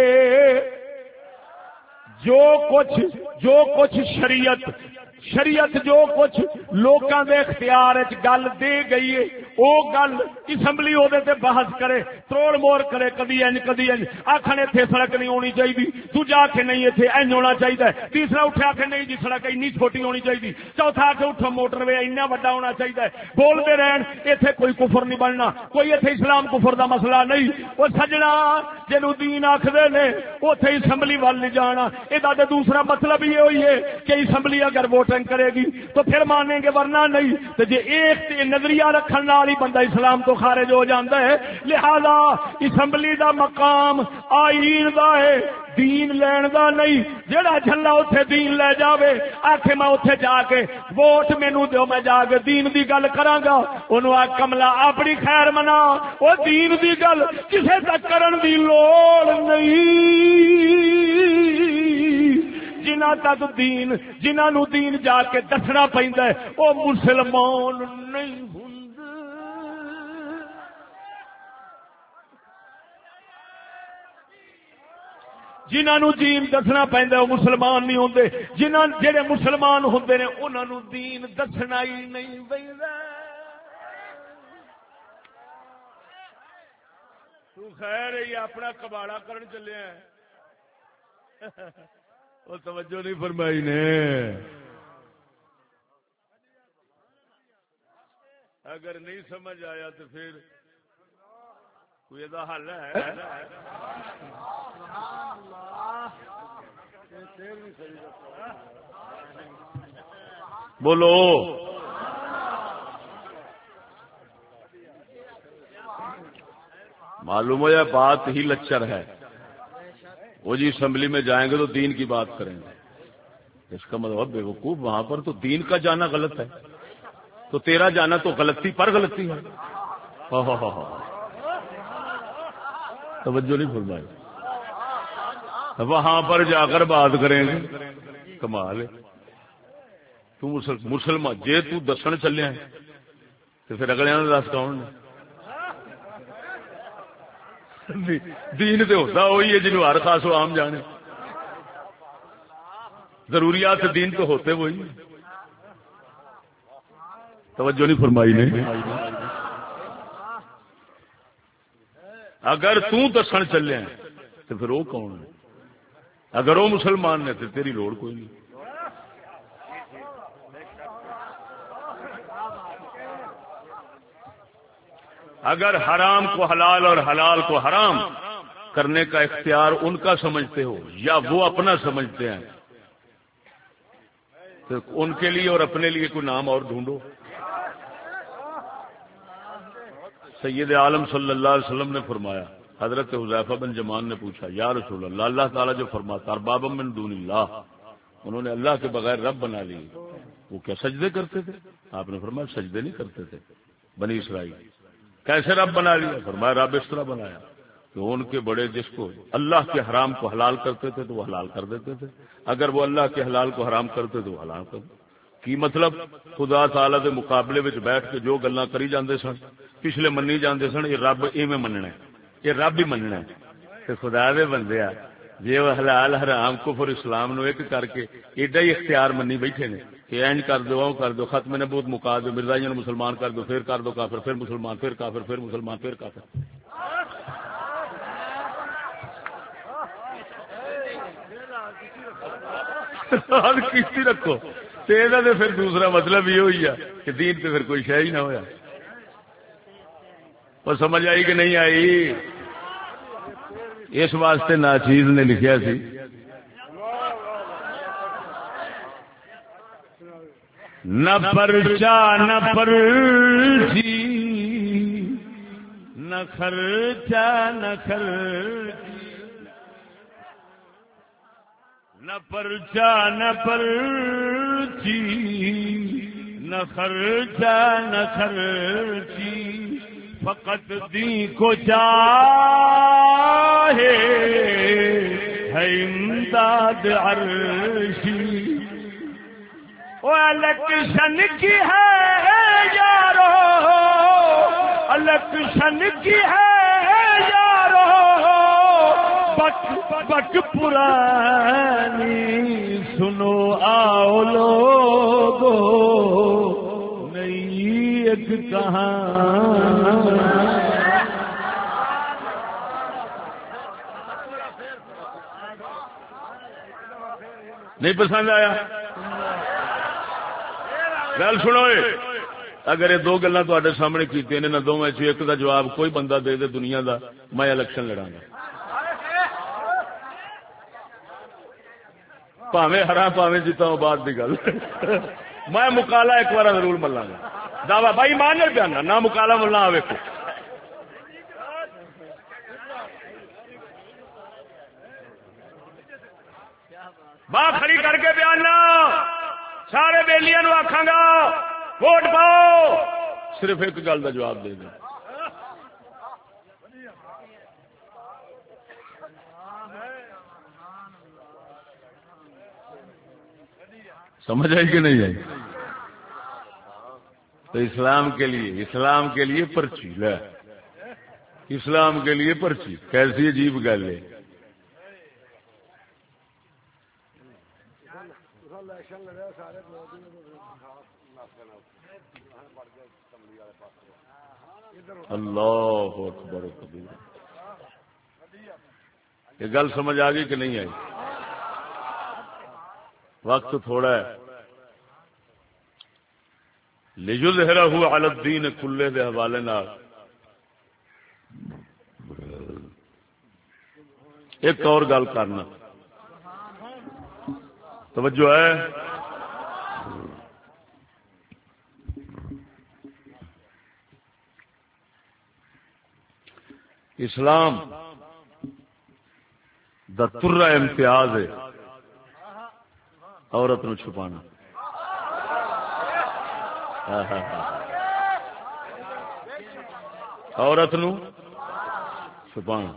جو کچھ جو کچھ شریعت شریعت جو کچھ لوکاں دے اختیار وچ گل دے گئی ہے او گل اسمبلی او دے تے بحث کرے، تروڑ موڑ کرے، کدی انج کدی انج، آکھن ایتھے سڑک نہیں ہونی چاہیے، دوجا کہ نہیں ایتھے انج ہونا چاہیے، تیسرا اٹھا کہ نہیں جی سڑک اینی چھوٹی ہونی چاہیے، چوتھا کہ اٹھو موٹر وے اینا بڑا ہونا چاہیے، بولتے رہن ایتھے کوئی کفر نہیں بننا، کوئی ایتھے اسلام کفر دا مسئلہ نہیں۔ او سجنا جنوں دین آکھدے نے اوتھے اسمبلی ول نہیں جانا، اے دا تے دوسرا مطلب یہ ہوئی ہے کہ اسمبلی اگر ووٹنگ کرے گی تو پھر مانیں گے ورنہ نہیں، تو جے ایک نظریہ رکھن نال ہی بندہ اسلام تو خارج ہو جاتا ہے۔ لہذا اسمبلی دا مقام آئین دا ہے، دین لین دا نہیں۔ جڑا جھلا اوتھے دین لے جاوے آکھے میں اوتھے جا کے ووٹ مینوں دیو میں جا کے دین دی گل کراں گا، اونوں آ کملا اپنی خیر منا، او دین دی گل کسے تک کرن دی لوڑ نہیں۔ جنہ تک دین جنہاں نو دین جا کے دسنا پیندا ہے او مسلمان نہیں ہوندے۔ جنہاں نو دین دسنا پیندا ہے او مسلمان نہیں ہوندے، جنہاں جڑے مسلمان ہوندے نے انہاں نو دین دسنا ہی نہیں پیندا۔ تو خیر یہ اپنا کباڑا کرن چلے ہیں، وہ توجہ نہیں فرمائی نے۔ اگر نہیں سمجھ آیا تو پھر کوئی دا حل ہے؟ بولو معلوم ہو یا بات ہی لچر ہے. وہ جی اسمبلی میں جائیں گے تو دین کی بات کریں گے. اس کا مطلب بے وقوف وہاں پر تو دین کا جانا غلط ہے، تو تیرا جانا تو غلطی پر غلطی ہے. ہاں ہاں ہاں توجہ نہیں فرمائی. وہاں پر جا کر بات کریں گے. کمال ہے. تو مسلمان جے تو دسن چلے تو پھر اگلے دس کون دین تو ہوتا وہی ہے جنہوں ہر خاص و عام جانے. ضروریات دین تو ہوتے وہی. توجہ نہیں فرمائی نے. اگر تو دسن چلے تو پھر وہ کون ہے؟ اگر وہ مسلمان نے تو تیری لوڑ کوئی نہیں. اگر حرام کو حلال اور حلال کو حرام کرنے کا اختیار ان کا سمجھتے ہو یا وہ اپنا سمجھتے ہیں تو ان کے لیے اور اپنے لیے کوئی نام اور ڈھونڈو. سید عالم صلی اللہ علیہ وسلم نے فرمایا، حضرت حذیفہ بن جمان نے پوچھا یا رسول اللہ، اللہ تعالیٰ جو فرماتا اربابا من دون اللہ، انہوں نے اللہ کے بغیر رب بنا لی، وہ کیا سجدے کرتے تھے؟ آپ نے فرمایا سجدے نہیں کرتے تھے بنی اسرائیل. کیسے رب بنا لیا؟ فرمایا رب اس طرح بنایا کہ ان کے بڑے جس کو اللہ کے حرام کو حلال کرتے تھے تو وہ حلال کر دیتے تھے، اگر وہ اللہ کے حلال کو حرام کرتے تو وہ حلال کر دیتے. کی مطلب خدا تعالی دے مقابلے وچ بیٹھ کے جو گلاں کری جاندے سن، پچھلے منی جاندے سن، یہ رب ایویں مننا ہے، یہ رب ہی مننا ہے. تے خدا دے بندے آ جی وہ حلال حرام کفر اسلام نو ایک کر کے ایڈا ہی اختیار منی بیٹھے نے کہ اینج کر دو او کر دو، ختم نبوت مکا دو، مرزائیاں نو مسلمان کر دو، پھر کر دو کافر، پھر مسلمان، پھر کافر، پھر مسلمان، پھر کافر. کشتی رکھو تو پھر دوسرا مطلب یہ ہوئی ہے کہ دین پہ پھر کوئی شے ہی نہ ہویا. اور سمجھ آئی کہ نہیں آئی؟ اس واسطے ناچیز نے لکھیا سی نہ پرچا نہ پرچی نہ خرچا نہ خرچی، نہ پرچا نہ پرچی نہ خرچا نہ خرچی، فقط دی کو چاہے ہے امداد عرشی. وہ الیکشن کی ہے یارو، الیکشن کی ہے یارو، بک بک پرانی سنو آؤ لوگو، نئی ایک کہاں. نہیں پسند آیا؟ گل سنو، اگر یہ دو گلاں تواڈے سامنے کیتیاں نے، نہ دونوں چ ایک دا جواب کوئی بندہ دے دے دنیا دا، میں الیکشن لڑاں گا. پاویں ہرا پاویں جیتا ہوں، بعد دی گل. میں مکالا ایک بار ضرور ملاں گا، دعوی بھائی مان نہیں پیانا، نہ مکالا ملنا آوے کو. باہ کھڑی کر کے بیاننا، سارے بیلیاں نو آکھاں گا ووٹ پاؤ، صرف ایک گل کا جواب دے دیں. سمجھ آئی کہ نہیں آئی؟ تو اسلام کے لیے اسلام کے لیے پرچی ہے، اسلام کے لیے پرچی. کیسی عجیب گل ہے. اللہ اکبر کبیر. یہ گل سمجھ آ گئی کہ نہیں آئی؟ وقت تھوڑا ہے. لِيُظْهِرَهُ عَلَى الدِّينِ كُلِّهِ دے حوالے نال ایک اور گل کرنا توجہ ہے. اسلام دا ترا امتیاز ہے عورت نو چھپانا. عورت نو چھپانا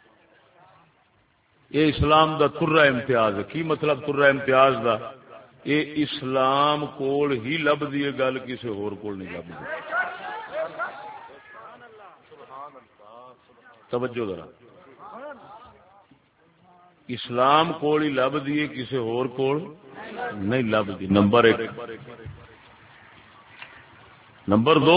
یہ اسلام دا ترا امتیاز ہے. کی مطلب ترا امتیاز دا؟ یہ اسلام کول ہی لبدی ہے گل، کسی ہور کول نہیں لبدی. توجہ ذرا، اسلام کول ہی لبدی ہے، کسی ہور کول نہیں لبدی. نمبر ایک. نمبر دو،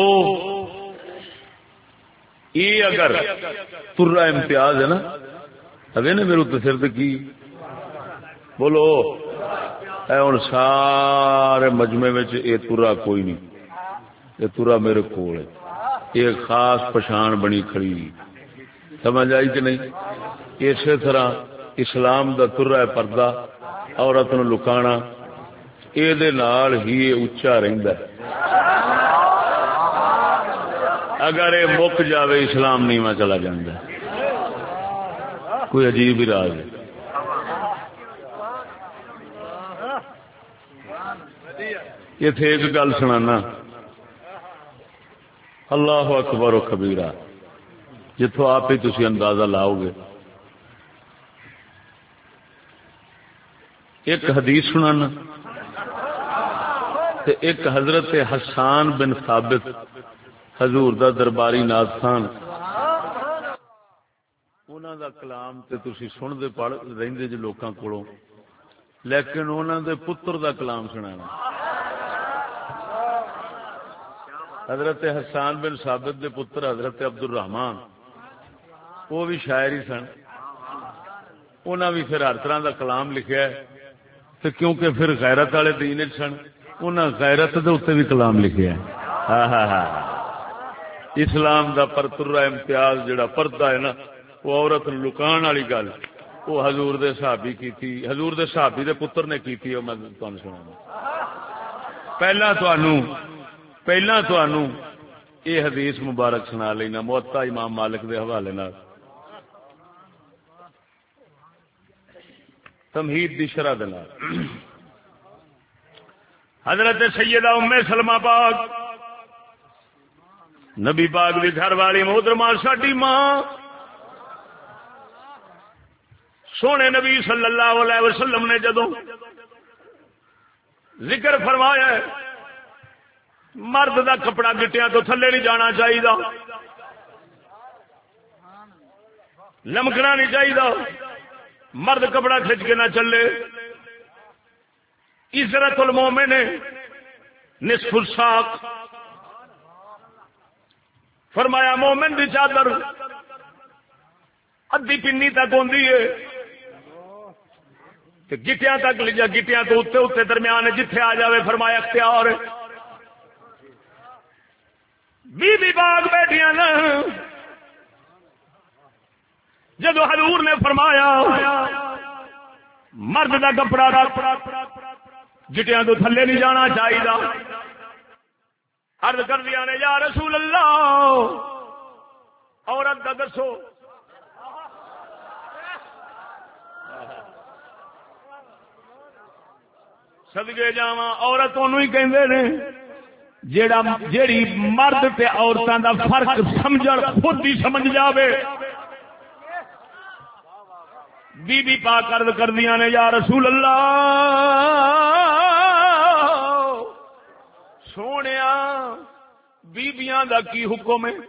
یہ اگر ترا امتیاز ہے نا، ابھی نے میرے اتنے سر کی بولو اے ہوں سارے مجمے میں یہ ترا کوئی نہیں، یہ ترا میرے کول ہے، یہ خاص پچھان بنی کھڑی. سمجھ آئی کہ نہیں؟ اسی طرح اسلام دا ترا ہے پردہ، عورت نو لکانا، یہ نال ہی اچا رہندا ہے. اگر یہ مک جاوے اسلام نیواں چلا جاندا ہے. کوئی عجیب ہی راز ہے. یہ تھے ایک گل سنانا، اللہ اکبر و کبیرہ، جتوں آپ ہی تسی اندازہ لاؤ گے. ایک حدیث سنانا، تے ایک حضرت حسان بن ثابت حضور دا درباری ناز خان، انہاں دا کلام تے تسی سن دے پڑھ رہندے جے لوکاں کولوں، لیکن انہاں دے پتر دا کلام سنانا. حضرت حسان بن ثابت دے پتر حضرت عبد الرحمان، وہ بھی شاعر ہی سن. انہاں بھی پھر ہر طرح دا کلام لکھیا ہے، تے کیونکہ پھر غیرت والے دین وچ سن، انہاں غیرت دے اوتے بھی کلام لکھیا ہے. ہاں ہاں ہاں اسلام دا پرترا امتیاز جڑا پردہ ہے نا، وہ عورت نو لکان والی گل وہ حضور دے صحابی کیتی، حضور دے صحابی دے پتر نے کیتی. میں تانوں سنانا پہلا تانوں پہلا تانوں یہ حدیث مبارک سنا لینا موطا امام مالک دے حوالے نال. تمہید دی شرح دے نال حضرت سیدہ ام سلمہ پاک نبی پاک دی گھر والی محترمہ ساڈی ماں سونے نبی صلی اللہ علیہ وسلم نے جدوں ذکر فرمایا ہے مرد دا کپڑا گٹیاں تو تھلے نہیں جانا چاہیے، لمکنا نہیں چاہیے، مرد کپڑا کھچ کے نہ چلے. عزرت المومن نصف الساق، فرمایا مومن دی چادر ادھی پنی تک ہوندی ہے، گٹیاں تک لے جا، گٹیاں تو اتنے اتنے درمیان جتھے آ جاوے فرمایا اختیار. بی بی باغ بیٹھیاں نا، جدو حضور نے فرمایا مرد دا کپڑا گٹیاں تو تھلے نہیں جانا چاہیے، عرض کر دیا نے یا رسول اللہ عورت دا دسو. صدقے جاواں عورت انہوں ہی کہندے نے جیڑا جیڑی مرد تے عورتاں دا فرق سمجھن خود ہی سمجھ جاوے. بی بی پاک عرض کر دیا نے یا رسول اللہ سونیا بیبیاں دا کی حکم ہے؟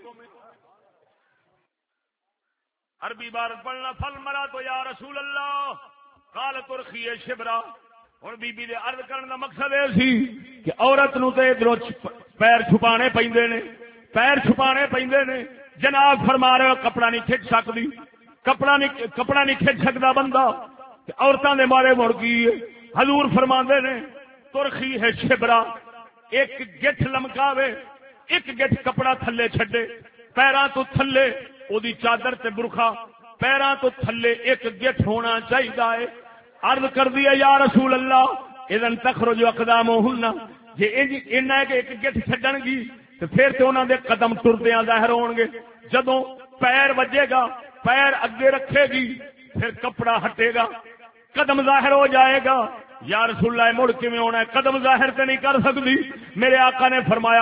عربی عبارت پڑھنا فل مرا تو یا رسول اللہ قال ترخی شبرا. ہوں بی بی دے عرض کرنے دا مقصد یہ سی کہ عورت نو تے ادھروں پیر چھپانے پیندے نے، پیر چھپانے پیندے نے. جناب فرما رہے ہو کپڑا نہیں کھچ سکتی، کپڑا نہیں کپڑا نہیں کھچ سکتا بندہ، عورتوں دے مارے مڑ گئی. حضور فرماندے نے ترخی ہے شبرا، ایک گٹھ لمکاوے، ایک گٹھ کپڑا تھلے چھڈے، پیراں تو تھلے او دی چادر تے برخا، پیراں تو تھلے ایک گٹھ ہونا چاہیے. عرض کر دیا یا رسول اللہ اذن تخرج اقدامہن، جے انہاں ایک گٹھ چھڈن گی تے پھر تے انہاں دے قدم ٹردیاں ظاہر ہون گے. جدوں پیر وجے گا، پیر اگے رکھے گی، پھر کپڑا ہٹے گا، قدم ظاہر ہو جائے گا. یا رسول اللہ مڑ کے میں ہونا ہے، قدم ظاہر تے نہیں کر سکتی. میرے آقا نے فرمایا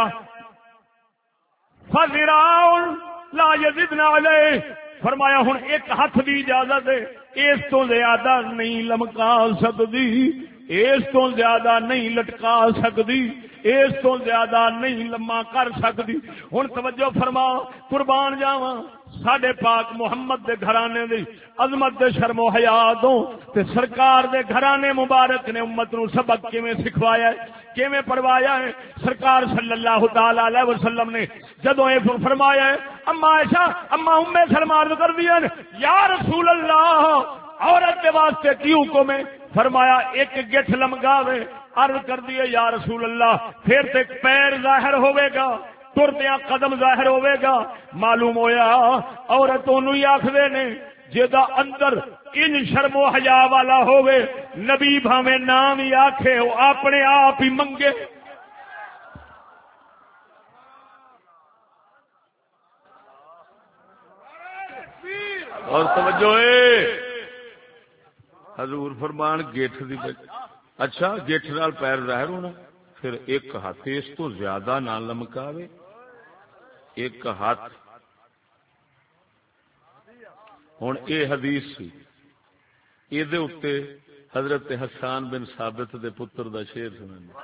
فَذِرَاعٌ لَا يَزِدْنَ عَلَيْهِ، فرمایا ہن ایک ہاتھ دی اجازت ہے، اس تو زیادہ نہیں لمکا سکتی، اس تو زیادہ نہیں لٹکا سکتی، اس تو زیادہ نہیں لما کر سکتی. ہن توجہ فرما، قربان جاواں ساڈے پاک محمد دے گھرانے دی عظمت دے شرم و حیا تو تے سرکار دے گھرانے مبارک نے امت نو سبق کیویں سکھوایا ہے، کیویں پڑھوایا ہے. سرکار صلی اللہ تعالی علیہ وسلم نے جدوں اے فرمایا ہے، اما عائشہ اما ام سلمہ عرض کر دیا یا رسول اللہ عورت کے واسطے کی حکم ہے؟ فرمایا ایک گٹھ لمکاوے. عرض کر دیے یا رسول اللہ پھر تے پیر ظاہر ہوئے گا، ٹردیا قدم ظاہر ہوئے گا. معلوم ہویا عورت انہوں ہی آخدے نے جیدا اندر ان شرم و حیا والا ہوئے، نبی بھاویں نام ہی آکھے وہ اپنے آپ ہی منگے. اور توجہ اے حضور فرمان گیٹھ دی اچھا گیٹھ نال پیر ظاہر ہونا، پھر ایک ہاتھ اس تو زیادہ نہ لمکاوے. ایک ہاتھ ہوں اے حدیث سی، یہ اتنے حضرت حسان بن ثابت دے پتر دا شعر سنانا.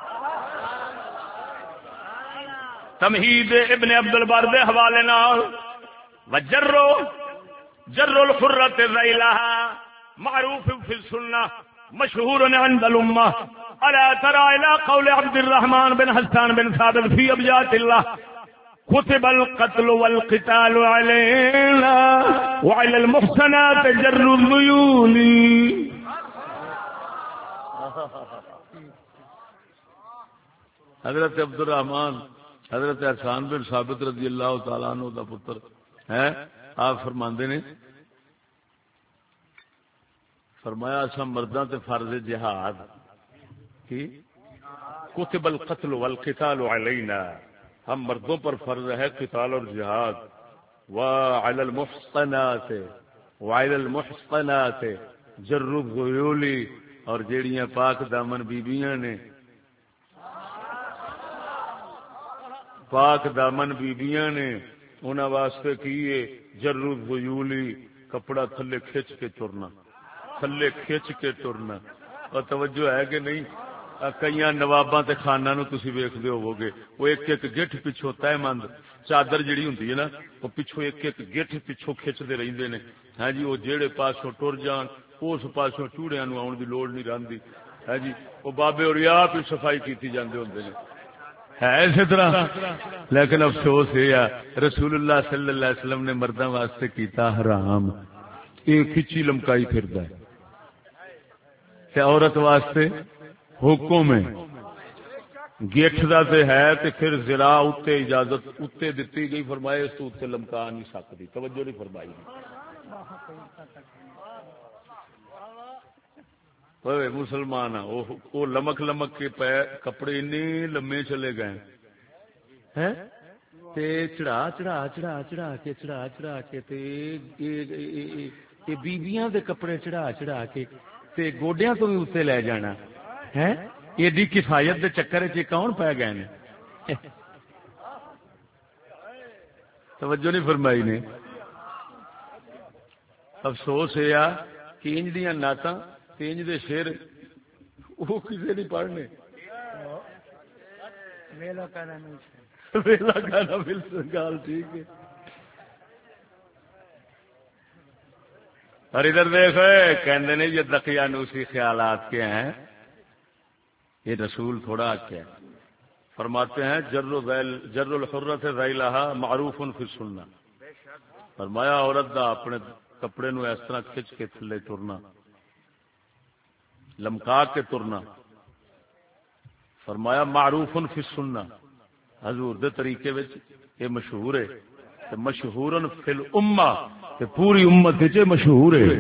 تمہید ابن عبد البر دے حوالے نال وجرو جر الحرۃ ذیلھا معروف فی السنہ مشہور عند الامہ. الا ترى الى قول عبد الرحمن بن حسان بن ثابت فی ابیات اللہ كتب القتل والقتال علينا وعلى المحصنات جر الذيول. حضرت عبد الرحمن حضرت حسان بن ثابت رضی اللہ تعالیٰ عنہ دا پتر ہے. آپ فرماندے نے فرمایا اسا مرداں تے فرض جہاد کی کتب القتل والقتال علینا، ہم مردوں پر فرض ہے قتال اور جہاد. وعلی المحصنات وعلی المحصنات جر الذیول، اور جیڑیاں پاک دامن بیبیاں نے پاک دامن بیبیاں نے انہاں واسطے کیے جر الذیول، کپڑا تھلے کھچ کے ترنا، تھلے کھچ کے ترنا. اور توجہ ہے کہ نہیں؟ کئی نواباں تے خاناں نو تسی ویکھدے ہوو گے، وہ ایک ایک گٹھ پچھوں تہ مند چادر جڑی ہوندی ہے نا، وہ پچھوں ایک ایک گٹھ پچھوں کھچدے رہندے نے. ہاں جی، وہ جیڑے پاسوں ٹر جان اس پاسوں چوڑیاں نو آن دی لوڑ نہیں رہندی. ہاں جی، وہ بابے اور آپ ہی صفائی کیتی جاندے ہوندے نے. ہے اسی طرح، لیکن افسوس یہ ہے رسول اللہ صلی اللہ علیہ وسلم نے مرداں واسطے کیتا حرام. یہ کھچی لمکائی پھردا ہے کہ عورت واسطے حکم ہے. گیٹھ دا تے ہے تے پھر ذرا اتے اجازت اتے دتی گئی، فرمایا اس تو اتے لمکا نہیں سکتی. توجہ نہیں فرمائی. اوے مسلمان وہ لمک لمک کے پے کپڑے اتنے لمے چلے گئے ہیں تے چڑھا چڑھا چڑھا چڑھا کے چڑھا چڑھا کے تے بیبیاں دے کپڑے چڑھا چڑھا کے تے گوڈیاں تو بھی اتنے لے جانا ہے. ایڈی کفایت دے چکر چ کون پی گئے نے؟ توجہ نہیں فرمائی نے. افسوس یہ کہ انج دیاں نعتاں تے انج دے شعر وہ کسے نہیں پڑھنے. ویلا کہنا ویلا کہنا بالکل گل ٹھیک ہے. اور ادھر دیکھ کہندے نے یہ دقیانوسی خیالات کے ہیں، یہ رسول تھوڑا کیا فرماتے ہیں جر جر الحرۃ ذیلھا معروف فی السنہ. فرمایا عورت دا اپنے کپڑے نو اس طرح کھچ کے تھلے ترنا، لمکا کے ترنا، فرمایا معروف فی السنہ، حضور دے طریقے وچ یہ مشہور ہے. تے مشہورن فی الامہ، تے پوری امت وچ مشہور ہے.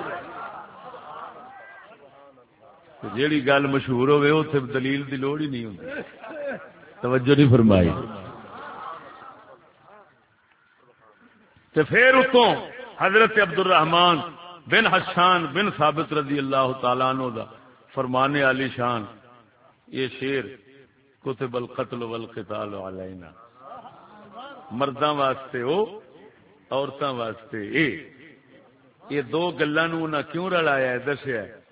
جیڑی گل مشہور ہوئے اتنے دلیل دی لوڑ ہی نہیں ہوتی. توجہ نہیں فرمائی. تے پھر اتوں حضرت عبد الرحمان بن حسان بن ثابت رضی اللہ تعالی عنہ دا فرمانے علی شان یہ شیر کتب القتل والقتال علینا، مرداں واسطے او عورتاں واسطے اے، یہ دو گلاں نوں انہاں کیوں رلایا ہے دسیا ہے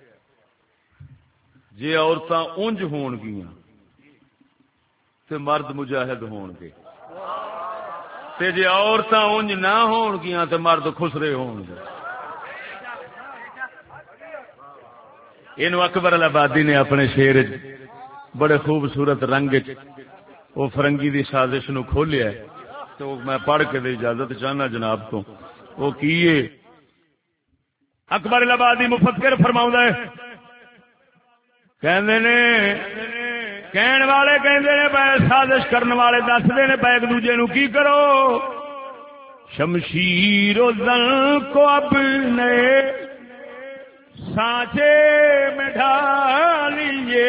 جے عورتاں اونج ہون گیاں تے مرد مجاہد ہون گے، تے جے عورتاں اونج نہ ہون گیاں تے مرد خسرے ہون گے۔ اینو اکبر الآبادی نے اپنے شعر بڑے خوبصورت رنگ وہ فرنگی دی سازش نو کھولیا ہے، تو میں پڑھ کے دے اجازت چاہنا جناب تو وہ کیے اکبر الآبادی مفکر فرماؤں ہے کہندے نے کہن والے کہندے نے بے سازش کرنے والے دسدے نے پے ایک دوجے نو کی کرو، شمشیر و زن کو اپنے سانچے میں ڈالیے،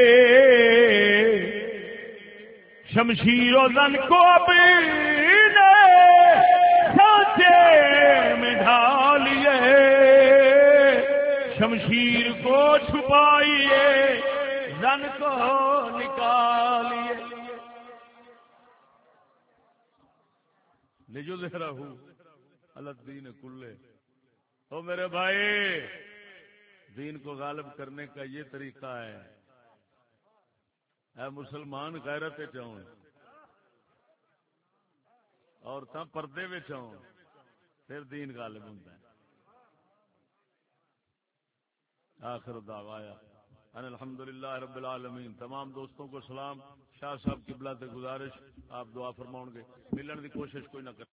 شمشیر و زن کو اپنے سانچے میں ڈالیے، شمشیر کو چھپائیے زن کو نکالیے، لِیُظْہِرَہُ عَلَى الدِّینِ کُلِّہ۔ او میرے بھائی، دین کو غالب کرنے کا یہ طریقہ ہے، اے مسلمان غیرت چاہوں اور تا پردے میں چاہوں پھر دین غالب ہوتا ہے۔ آخر دعوایا ان الحمدللہ رب العالمین۔ تمام دوستوں کو سلام۔ شاہ صاحب قبلہ سے گزارش آپ دعا فرماؤں گے، ملن کی کوشش کوئی نہ کر